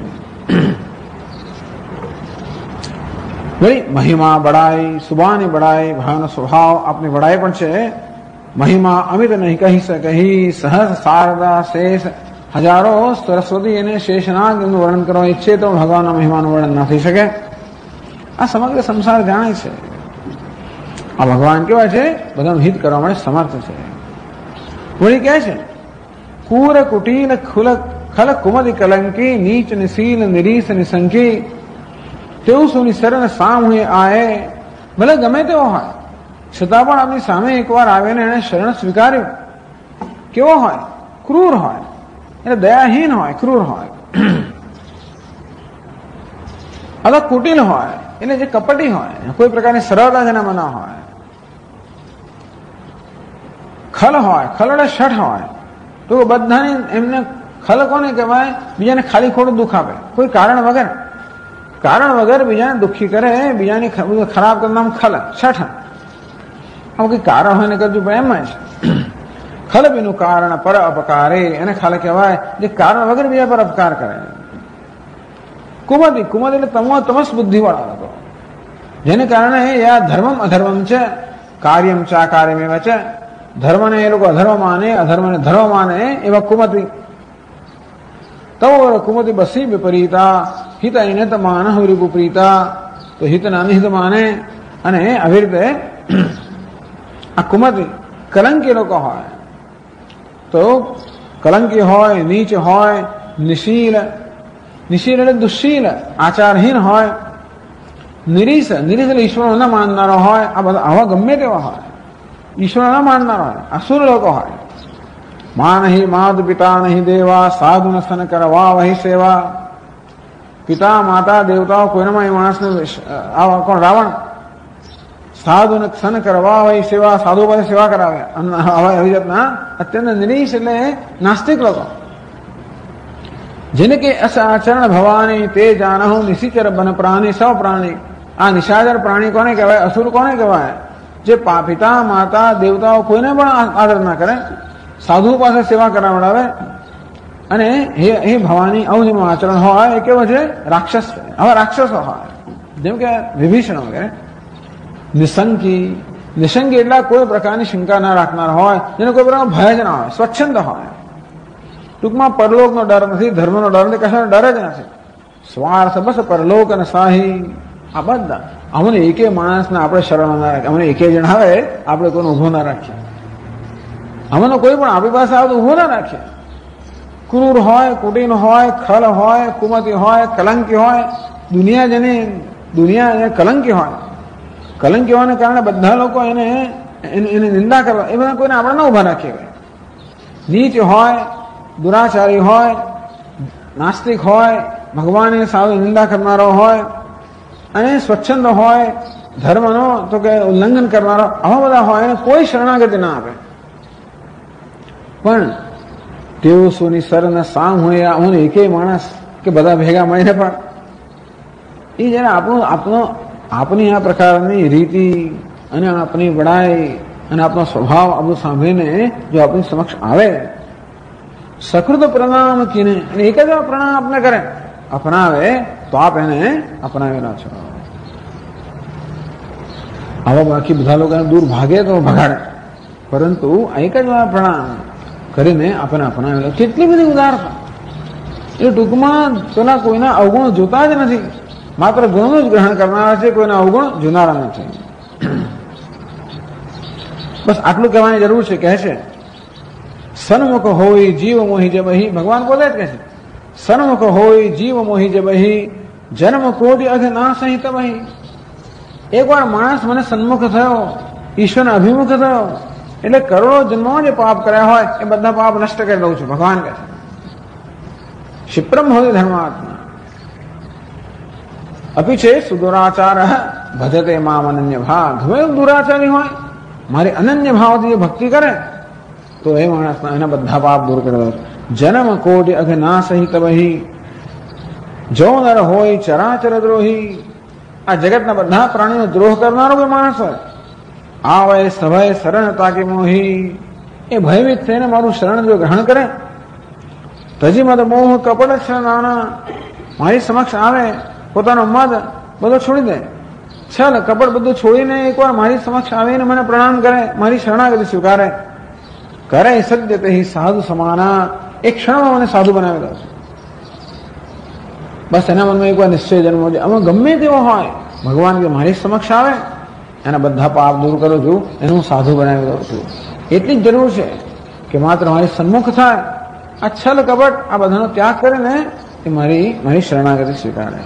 વળી મહિમા બડાઈ, સુબાની બડાઈ, ભાવનો સ્વભાવ આપની બડાઈ પણ છે. મહિમા અમિત નહીં કહી શકહી, સહસ શારદા શેષ હજારો સરસ્વતી અને શેષનાગ એનું વર્ણન કરવા ઈચ્છે તો ભગવાનના મહિમાનું વર્ણન ના થઈ શકે. આ સમગ્ર સંસાર જાણે છે આ ભગવાન કેવા છે, બધાનું હિત કરવા માટે સમર્થ છે. વળી કહે છે કુર કુટીલ ખલ કુમદ કલંકી નીચ નિશીલ નિરીસ નિસંકી તેવું સુની શરણ સામુએ આએ. ભલે ગમે તેવો હોય છતાં પણ આપની સામે એકવાર આવીને એને શરણ સ્વીકાર્યું. કેવો હોય? ક્રૂર હોય, એટલે દયાહીન હોય, ક્રૂર હોય. અથવા કુટિલ હોય એટલે જે કપટી હોય, કોઈ પ્રકારની સરળતા જેનામાં ના હોય. ખલ હોય, ખલ એટલે શઠ હોય. તો બધાની એમને ખલ કોને કહેવાય? બીજાને ખાલી ખોટું દુઃખ આપે, કોઈ કારણ વગર બીજાને દુઃખી કરે, બીજાની ખરાબ કરનાર ખલ, શઠ. આવું કઈ કારણ હોય ને કરવું પડે એમ જ. ખલ બીનું કારણ પર અપકારે, એને ખલ કહેવાય જે કારણ વગર બીજા પર અપકાર કરે. કુમદ એટલે તમસ બુદ્ધિ વાળા લોકો, જેને કારણે યા ધર્મમ અધર્મમ છે, કાર્યમ ચા કાર્યમેવ છે. ધર્મને એ લોકો અધર્મ માને, અધર્મને ધર્મ માને, એવા કુમતી. તો કુમતી બસી વિપરીતા હિત એને તો માન હરિપુ પ્રીતા. તો હિતના અનિહિત માને અને આવી રીતે આ કુમતી કલંકી લોકો હોય. તો કલંકી હોય, નીચ હોય, નિશીલ એટલે દુશ્શીલ, આચારહીન હોય. નિરીસ એટલે ઈશ્વર ન માનનારો હોય. આ બધા આવા ગમે તેવા હોય, ઈશ્વર ન માનનારો હોય, અસુર લોકો હોય. મા નહીં માત પિતા નહીં દેવા, સાધુ ન સન કરવા વહી સેવા. પિતા માતા દેવતાઓ કોઈનામાં એ માણસને કોણ? રાવણ. સાધુ ને સન કરવા વહી સેવા, સાધુ પાસે સેવા કરાવે. આવી જાતના અત્યંત નિરીશ એટલે નાસ્તિક લોકો, જેને કે આચરણ ભવાની તે જાનહુ નિશિચર બન પ્રાણી સૌ પ્રાણી. આ નિશાચર પ્રાણી કોને કહેવાય? અસુર કોને કહેવાય? જે પિતા માતા દેવતાઓ કોઈને પણ આદર ના કરે, સાધુ પાસે સેવા કરાવડાવે. અને હે ભવાની આવું જેનું આચરણ હોય એ કેવો છે? રાક્ષસ. આવા રાક્ષસો હોય, જેમ કે વિભીષણ વગેરે. નિશંકી એટલે કોઈ પ્રકારની શંકા ના રાખનાર હોય, જેને કોઈ પ્રકારનો ભય જ ના હોય, સ્વચ્છંદ હોય. ટૂંકમાં પરલોકનો ડર નથી, ધર્મનો ડર નથી, કશાનો ડર જ નથી. સ્વાર્થ બસ પરલોક અને સાહી. આ બધા અમને એકે માણસને આપણે શરણ ના રાખીએ, અમને એકે જણાવે આપણે કોઈને ઉભો ના રાખીએ. અમને કોઈ પણ આપણી પાસે આવે તો ઉભો ના રાખીએ. ક્રૂર હોય, કુટીન હોય, ખલ હોય, કુમતી હોય, કલંકી હોય. દુનિયા કલંકી હોય. કલંકી હોવાને કારણે બધા લોકો એને નિંદા કરવા, એ બધા કોઈને આપણે ના ઉભા રાખીએ. નીચ હોય, દુરાચારી હોય, નાસ્તિક હોય, ભગવાનની સામે નિંદા કરનારો હોય, અને સ્વચ્છંદ હોય, ધર્મનો તો કે ઉલ્લંઘન કરનારો, આવા બધા હોય એને કોઈ શરણાગતિ ના આપે. પણ તેઓ સોની સરને સામ હોય હું એકેય માણસ કે બધા ભેગા મળીને પણ એ જયારે આપણી આ પ્રકારની રીતિ અને આપણી વડાઈ અને આપણો સ્વભાવ આપણું સાંભળીને જો આપણી સમક્ષ આવે, સકૃત પ્રણામ કીને અને એક જ પ્રણામ આપને કરે, અપનાવે તો આપ એને અપનાવેલા છો. આવા બાકી બધા લોકોને દૂર ભાગે તો ભગાડે, પરંતુ એક જ વાર પ્રણામ કરીને આપણને અપનાવેલા. કેટલી બધી ઉદારતા. એ ટૂંકમાં પેલા કોઈના અવગુણ જોતા જ નથી, માત્ર ગુણનું જ ગ્રહણ કરનારા છે, કોઈના અવગુણ જોનારા નથી. બસ આટલું કહેવાની જરૂર છે. કહે છે સન્મુખ હોય જીવ મોહી જબહી. ભગવાન બોલે જ કહે છે સન્મુખ હોય જીવ મોહી જબહી, જન્મ કોટી અઘ ના સહિત બહી. એકવાર માણસ મને સન્મુખ થયો, ઈશ્વરને અભિમુખ થયો, એટલે કરોડો જન્મો જે પાપ કર્યા હોય એ બધા પાપ નષ્ટ કરી દઉં છું. ભગવાન કહે છે ક્ષિપ્રમ હોય ધર્માત્મા અપી છે સુદુરાચાર ભજતે મામ અનન્ય ભાવ. ગમે એવું દુરાચારી હોય, મારી અનન્ય ભાવથી જે ભક્તિ કરે તો એ માણસના એના બધા પાપ દૂર કરી દઉં. જન્મ કોટી અઘ ના સહિત વહી, જો નર હોય ચરાચર દ્રોહી. આ જગતના બધા પ્રાણીનો દ્રોહ કરનારો કોઈ માણસ હોય, આવે સભય શરણ તાકી મોહી. એ ભયભીત થઈને મારું શરણ જો ગ્રહણ કરે, તજી મત મોહ કપટ છે નાના. મારી સમક્ષ આવે, પોતાનો મદ બધો છોડી દે, છલ કપટ બધું છોડીને એકવાર મારી સમક્ષ આવીને મને પ્રણામ કરે, મારી શરણાગતિ સ્વીકારે, કરે સત્ય તે સાધુ સમાના. એક ક્ષણમાં મને સાધુ બનાવી દઉં છું. બસ એના મનમાં એકવાર નિશ્ચય જન્મો છે. આમાં ગમે તેવો હોય, ભગવાન કે મારી સમક્ષ આવે એના બધા પાપ દૂર કરું છું, એને હું સાધુ બનાવી દઉં છું. એટલી જ જરૂર છે કે માત્ર મારી સન્મુખ થાય આ છલ કપટ આ બધાનો ત્યાગ કરે ને એ મારી શરણાગતિ સ્વીકારે.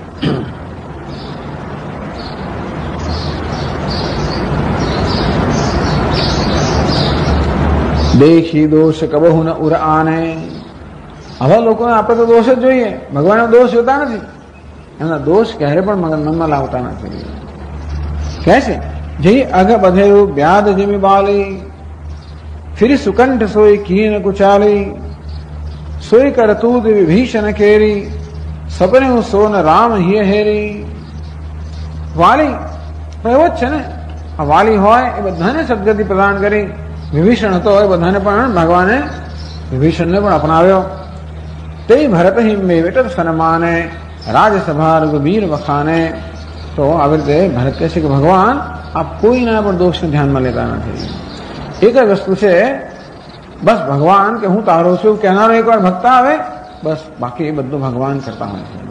દેખી દોષ કબહુ ન ઉર આને. આવા લોકોને આપણે તો દોષ જ જોઈએ, ભગવાનનો દોષ જોતા નથી. એમના દોષ ક્યારે પણ મનમાં લાવતા નથી. કહે છે જઈ અઘ બધેયું બ્યાદ જમી બાલી, ફિરી સુકંઠ સોઈ કીન કુચાલી, સોઈ કરતૂત વિભીષણ કેરી, સપને સોન રામ હિય હેરી. વાલી એવો જ છે ને, આ વાલી હોય એ બધાને સદગતિ પ્રદાન કરી. વિભીષણ હતો એ બધાને પણ ભગવાને વિભીષણને પણ અપનાવ્યો. તે ભરત હિમે વેટર સન્માને, રાજસભા રઘુબીર વખાને. તો આવી રીતે ભરત કહે છે કે ભગવાન આપ કોઈના પણ દોષને ધ્યાનમાં લેતા નથી. એક જ વસ્તુ છે, બસ ભગવાન કે હું તારો છું કહેનારો એકવાર ભક્ત આવે, બસ બાકી બધું ભગવાન કરતા હોય છે.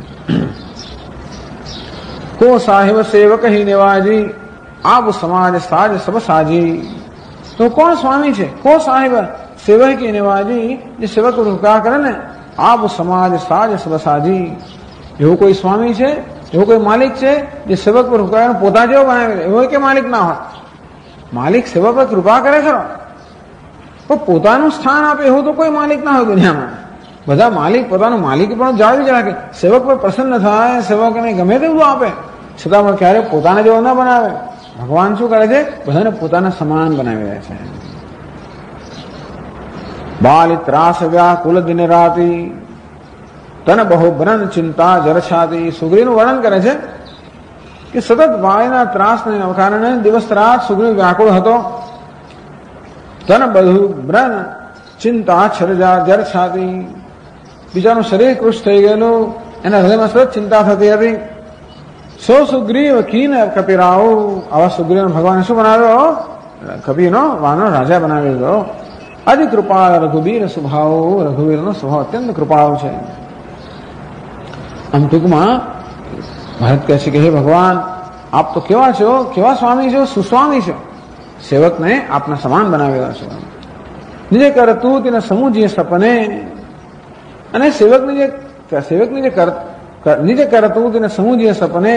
કો સાહેબ સેવક હી નિવાજી, આપ સમાજ સાજ સબ સાજી. તો કોણ સ્વામી છે? કો સાહેબ સેવક કી નિવાજી, જે સેવક ઉપકાર કરે ને, આપ સમાજ સાજ સબ સાજી. એવો કોઈ સ્વામી છે, એવો કોઈ માલિક છે જે સેવક પર ઉપકાર પોતા જેવો બનાવે? એવો કે માલિક ના હોય. માલિક સેવક પર કૃપા કરે ખરો, પણ પોતાનું સ્થાન આપે એવું તો કોઈ માલિક ના હોય દુનિયામાં. બધા માલિક પોતાનું માલિક પણ જાળવી જ રાખે, સેવક પર પ્રસન્ન થાય, સેવકને ગમે તેવું આપે, છતાં પણ ક્યારે પોતાને જેવો ના બનાવે. ભગવાન શું કરે છે? બધાને પોતાના સમાન બનાવી રહ્યા છે. બાલી ત્રાસ વ્યાકુલ દિન રાતી, તન બહુ બ્રન ચિંતા જરછાતી. સુગ્રીવનું વર્ણન કરે છે કે સતત વાયના ત્રાસને કારણે દિવસ રાત સુગ્રીવ વ્યાકુળ હતો. તન બધું બ્રન ચિંતા જરછાતી. બીજાનું શરીર કૃશ થઈ ગયેલું, એના હૃદયમાં સતત ચિંતા થતી હતી. સો સુગ્રીવ કીન કપિરાવ. આવા સુગ્રીવ ભગવાને શું બનાવ્યો? કપિનો વાનર રાજા બનાવી દીધો. અતિ કૃપાળ રઘુબીર સ્વભાવ. રઘુવીરનો સ્વભાવ અત્યંત કૃપાળ છે. આમ ટૂંકમાં ભારત કહે છે કે હે ભગવાન, આપ તો કેવા છો, કેવા સ્વામી છો, સુસ્વામી છો. સેવકને આપના સમાન બનાવેલા છો. નિજે કરતું તેને સમૂજીએ સપને. અને સેવકની જે નિજ કરતું તેને સમૂજીએ સપને.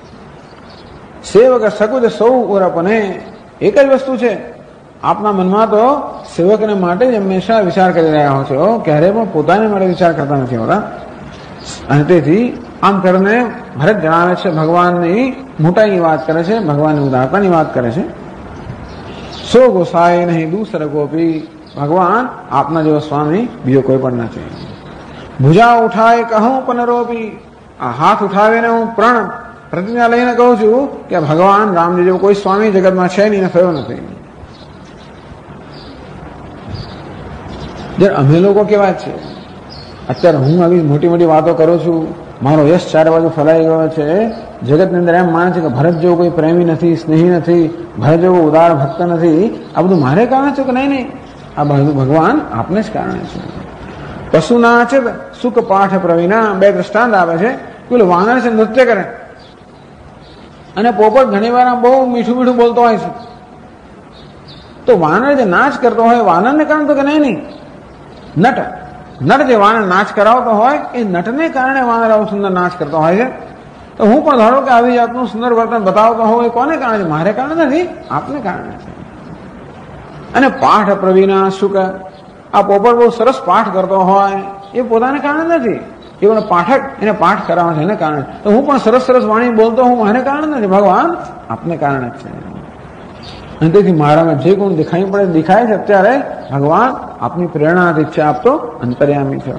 સેવક સકુજ સૌ ઓરપને. એક જ વસ્તુ છે, આપના મનમાં તો સેવકને માટે જ હંમેશા વિચાર કરી રહ્યા હો છો, ક્યારેય પણ પોતાને માટે વિચાર કરતા નથી હોતા. અને તેથી આમ કરીને ભરત જણાવે છે ભગવાનની મોટાઈની વાત કરે છે, ભગવાનની ઉદારતાની વાત કરે છે. સો ગોસાઈ નહીં દૂસર ગોપી. ભગવાન આપના જેવો સ્વામી બીજો કોઈ પણ નથી. ભુજા ઉઠાય કહું પનરોપી. આ હાથ ઉઠાવીને હું પ્રતિજ્ઞા લઈને કહું છું કે ભગવાન રામજી જેવો કોઈ સ્વામી જગતમાં છે નહીં, થયો નથી. અમે લોકો કેવા છે, અત્યારે હું આવી મોટી મોટી વાતો કરું છું, મારો યશ ચારે બાજુ ફેલાઈ ગયો છે. જગતની અંદર એમ માને છે કે ભરત જેવો કોઈ પ્રેમી નથી, સ્નેહી નથી, ભરત જેવો ઉદાર ભક્ત નથી. આ બધું મારે કારણે છે કે નહીં? આ બધું ભગવાન આપને જ કારણે છે. પશુના છે સુખ પાઠ પ્રવીણા. બે દ્રષ્ટાંત આવે છે. પેલું વાનર છે નૃત્ય કરે, અને પોપટ ઘણી વાર બહુ મીઠું મીઠું બોલતો હોય છે. તો વાનર જે નાચ કરતો હોય, વાનરને કારણે તો કે નહીં. નટ જે વાનર નાચ કરાવતો હોય એ નટને કારણે વાનર આવો સુંદર નાચ કરતો હોય છે. તો હું પણ ધારો કે આવી જાતનું સુંદર વર્તન બતાવતો હોઉં, એ કોને કારણે છે? મારે કારણે નથી, આપને કારણે છે. અને પાઠ પ્રવીણા સુખ. આ પોપટ બહુ સરસ પાઠ કરતો હોય, એ પોતાને કારણે નથી, એનો પાઠક એને પાઠ કરાવે છે એને કારણે. તો હું પણ સરસ સરસ વાણી બોલતો હું, મારે કારણે નથી, ભગવાન આપને કારણે જ છે. અને તેથી મારામાં જે ગુણ દેખાઈ પડે દેખાય છે અત્યારે, ભગવાન આપની પ્રેરણાથી છે. આપ તો અંતર્યામી છો.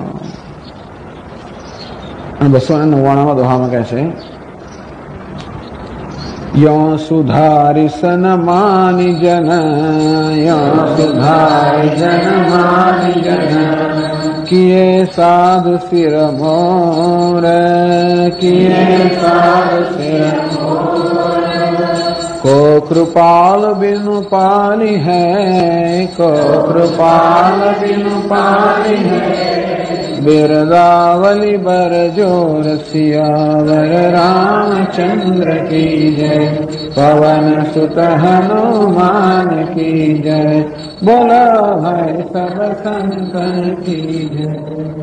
અને 299 દોહામાં કહે છે યો સુધારી સન માની જન, યો સુધારી જન માની જન, કિએ સાધુ સિર મોર, કિએ સાધુ સિર મોર. को कृपाल बिनु पानी है, को कृपाल बिनु पानी है, बिरदावली बरजो सियावर रामचंद्र की जय। पवन सुत हनुमान की जय। बोलो भाई सब संतन की जय।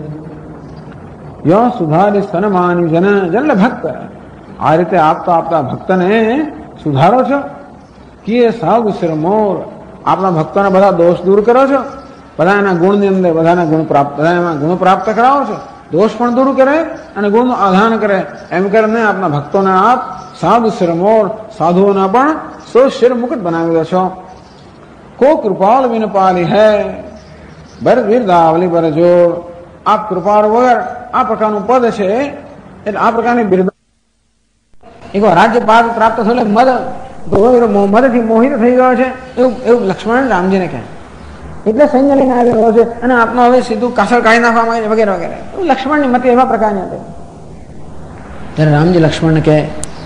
यो सुधारी सन्मानी जन जन भक्त आ रीते आपता आपता भक्त ने सुधारो छो कि साधु सिर मोर आपना भक्तों ने बधा दोष दूर करो छो। बधाना गुण ની અંદર બધાના ગુણ પ્રાપ્ત બધામાં ગુણ પ્રાપ્ત કરાવો છો। દોષ પણ દૂર કરે અને ગુણનું આધાન કરે એમ કરીને આપના ભક્તોને આપ સાધુ શિરમોર સાધુઓના પણ સો શિર મુકુટ બનાવી દો છો। કો કૃપાલ વિન પાલી હૈ બર બિરદાવલી બરજો। આપ કૃપાળ વગર આ પ્રકારનું પદ છે એટલે આ પ્રકારની બિરદા એક રાજ્ય પાદ પ્રાપ્ત થયેલો મદ મદથી મોહિત થઈ ગયો છે એવું લક્ષ્મણ રામજીને કહે એટલે સૈન્ય લઈને આવેલો છે અને આપનો હવે સીધું કાસળ કાઢી નાખવામાં આવે વગેરે વગેરે લક્ષ્મણની મતે એવા પ્રકારની હતી। ત્યારે રામજી લક્ષ્મણને કહે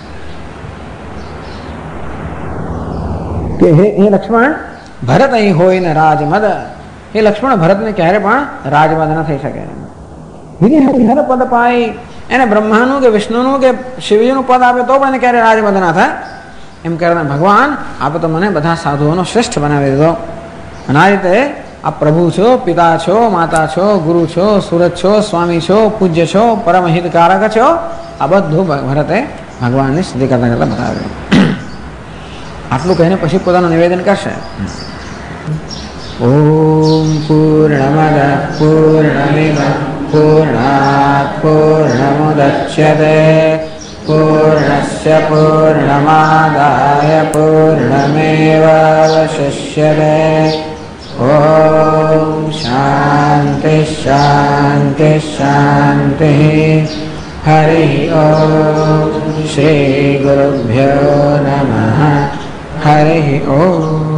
કે હે લક્ષ્મણ ભરત અહીં હોય ને રાજમદ। એ લક્ષ્મણ ભરતને ક્યારે પણ રાજમદ ન થઈ શકે। હરિહર પદ પાઈ એને બ્રહ્માનું કે વિષ્ણુનું કે શિવજીનું પદ આપે તો પણ એને ક્યારે રાજમદ ના થાય। એમ કરીને ભગવાન આપે તો મને બધા સાધુઓનો શ્રેષ્ઠ બનાવી દીધો। અને આ રીતે આપ પ્રભુ છો, પિતા છો, માતા છો, ગુરુ છો, સુરત છો, સ્વામી છો, પૂજ્ય છો, પરમ હિતકારક છો। આ બધું ભરતે ભગવાનની સ્તુતિ કરતા કરતા બતાવ્યું। આટલું કહીને પછી પોતાનું નિવેદન કરશે। ઓમ પૂર્ણમદ પૂર્ણમિદં પૂર્ણાત પૂર્ણમુદચ્યતે પૂર્ણસ્ય પૂર્ણમાદાય પૂર્ણમેવાવશિષ્યતે। ओम शांति शांति शांति। हरि ओम श्री गुरुभ्यो नमः। हरि ओम।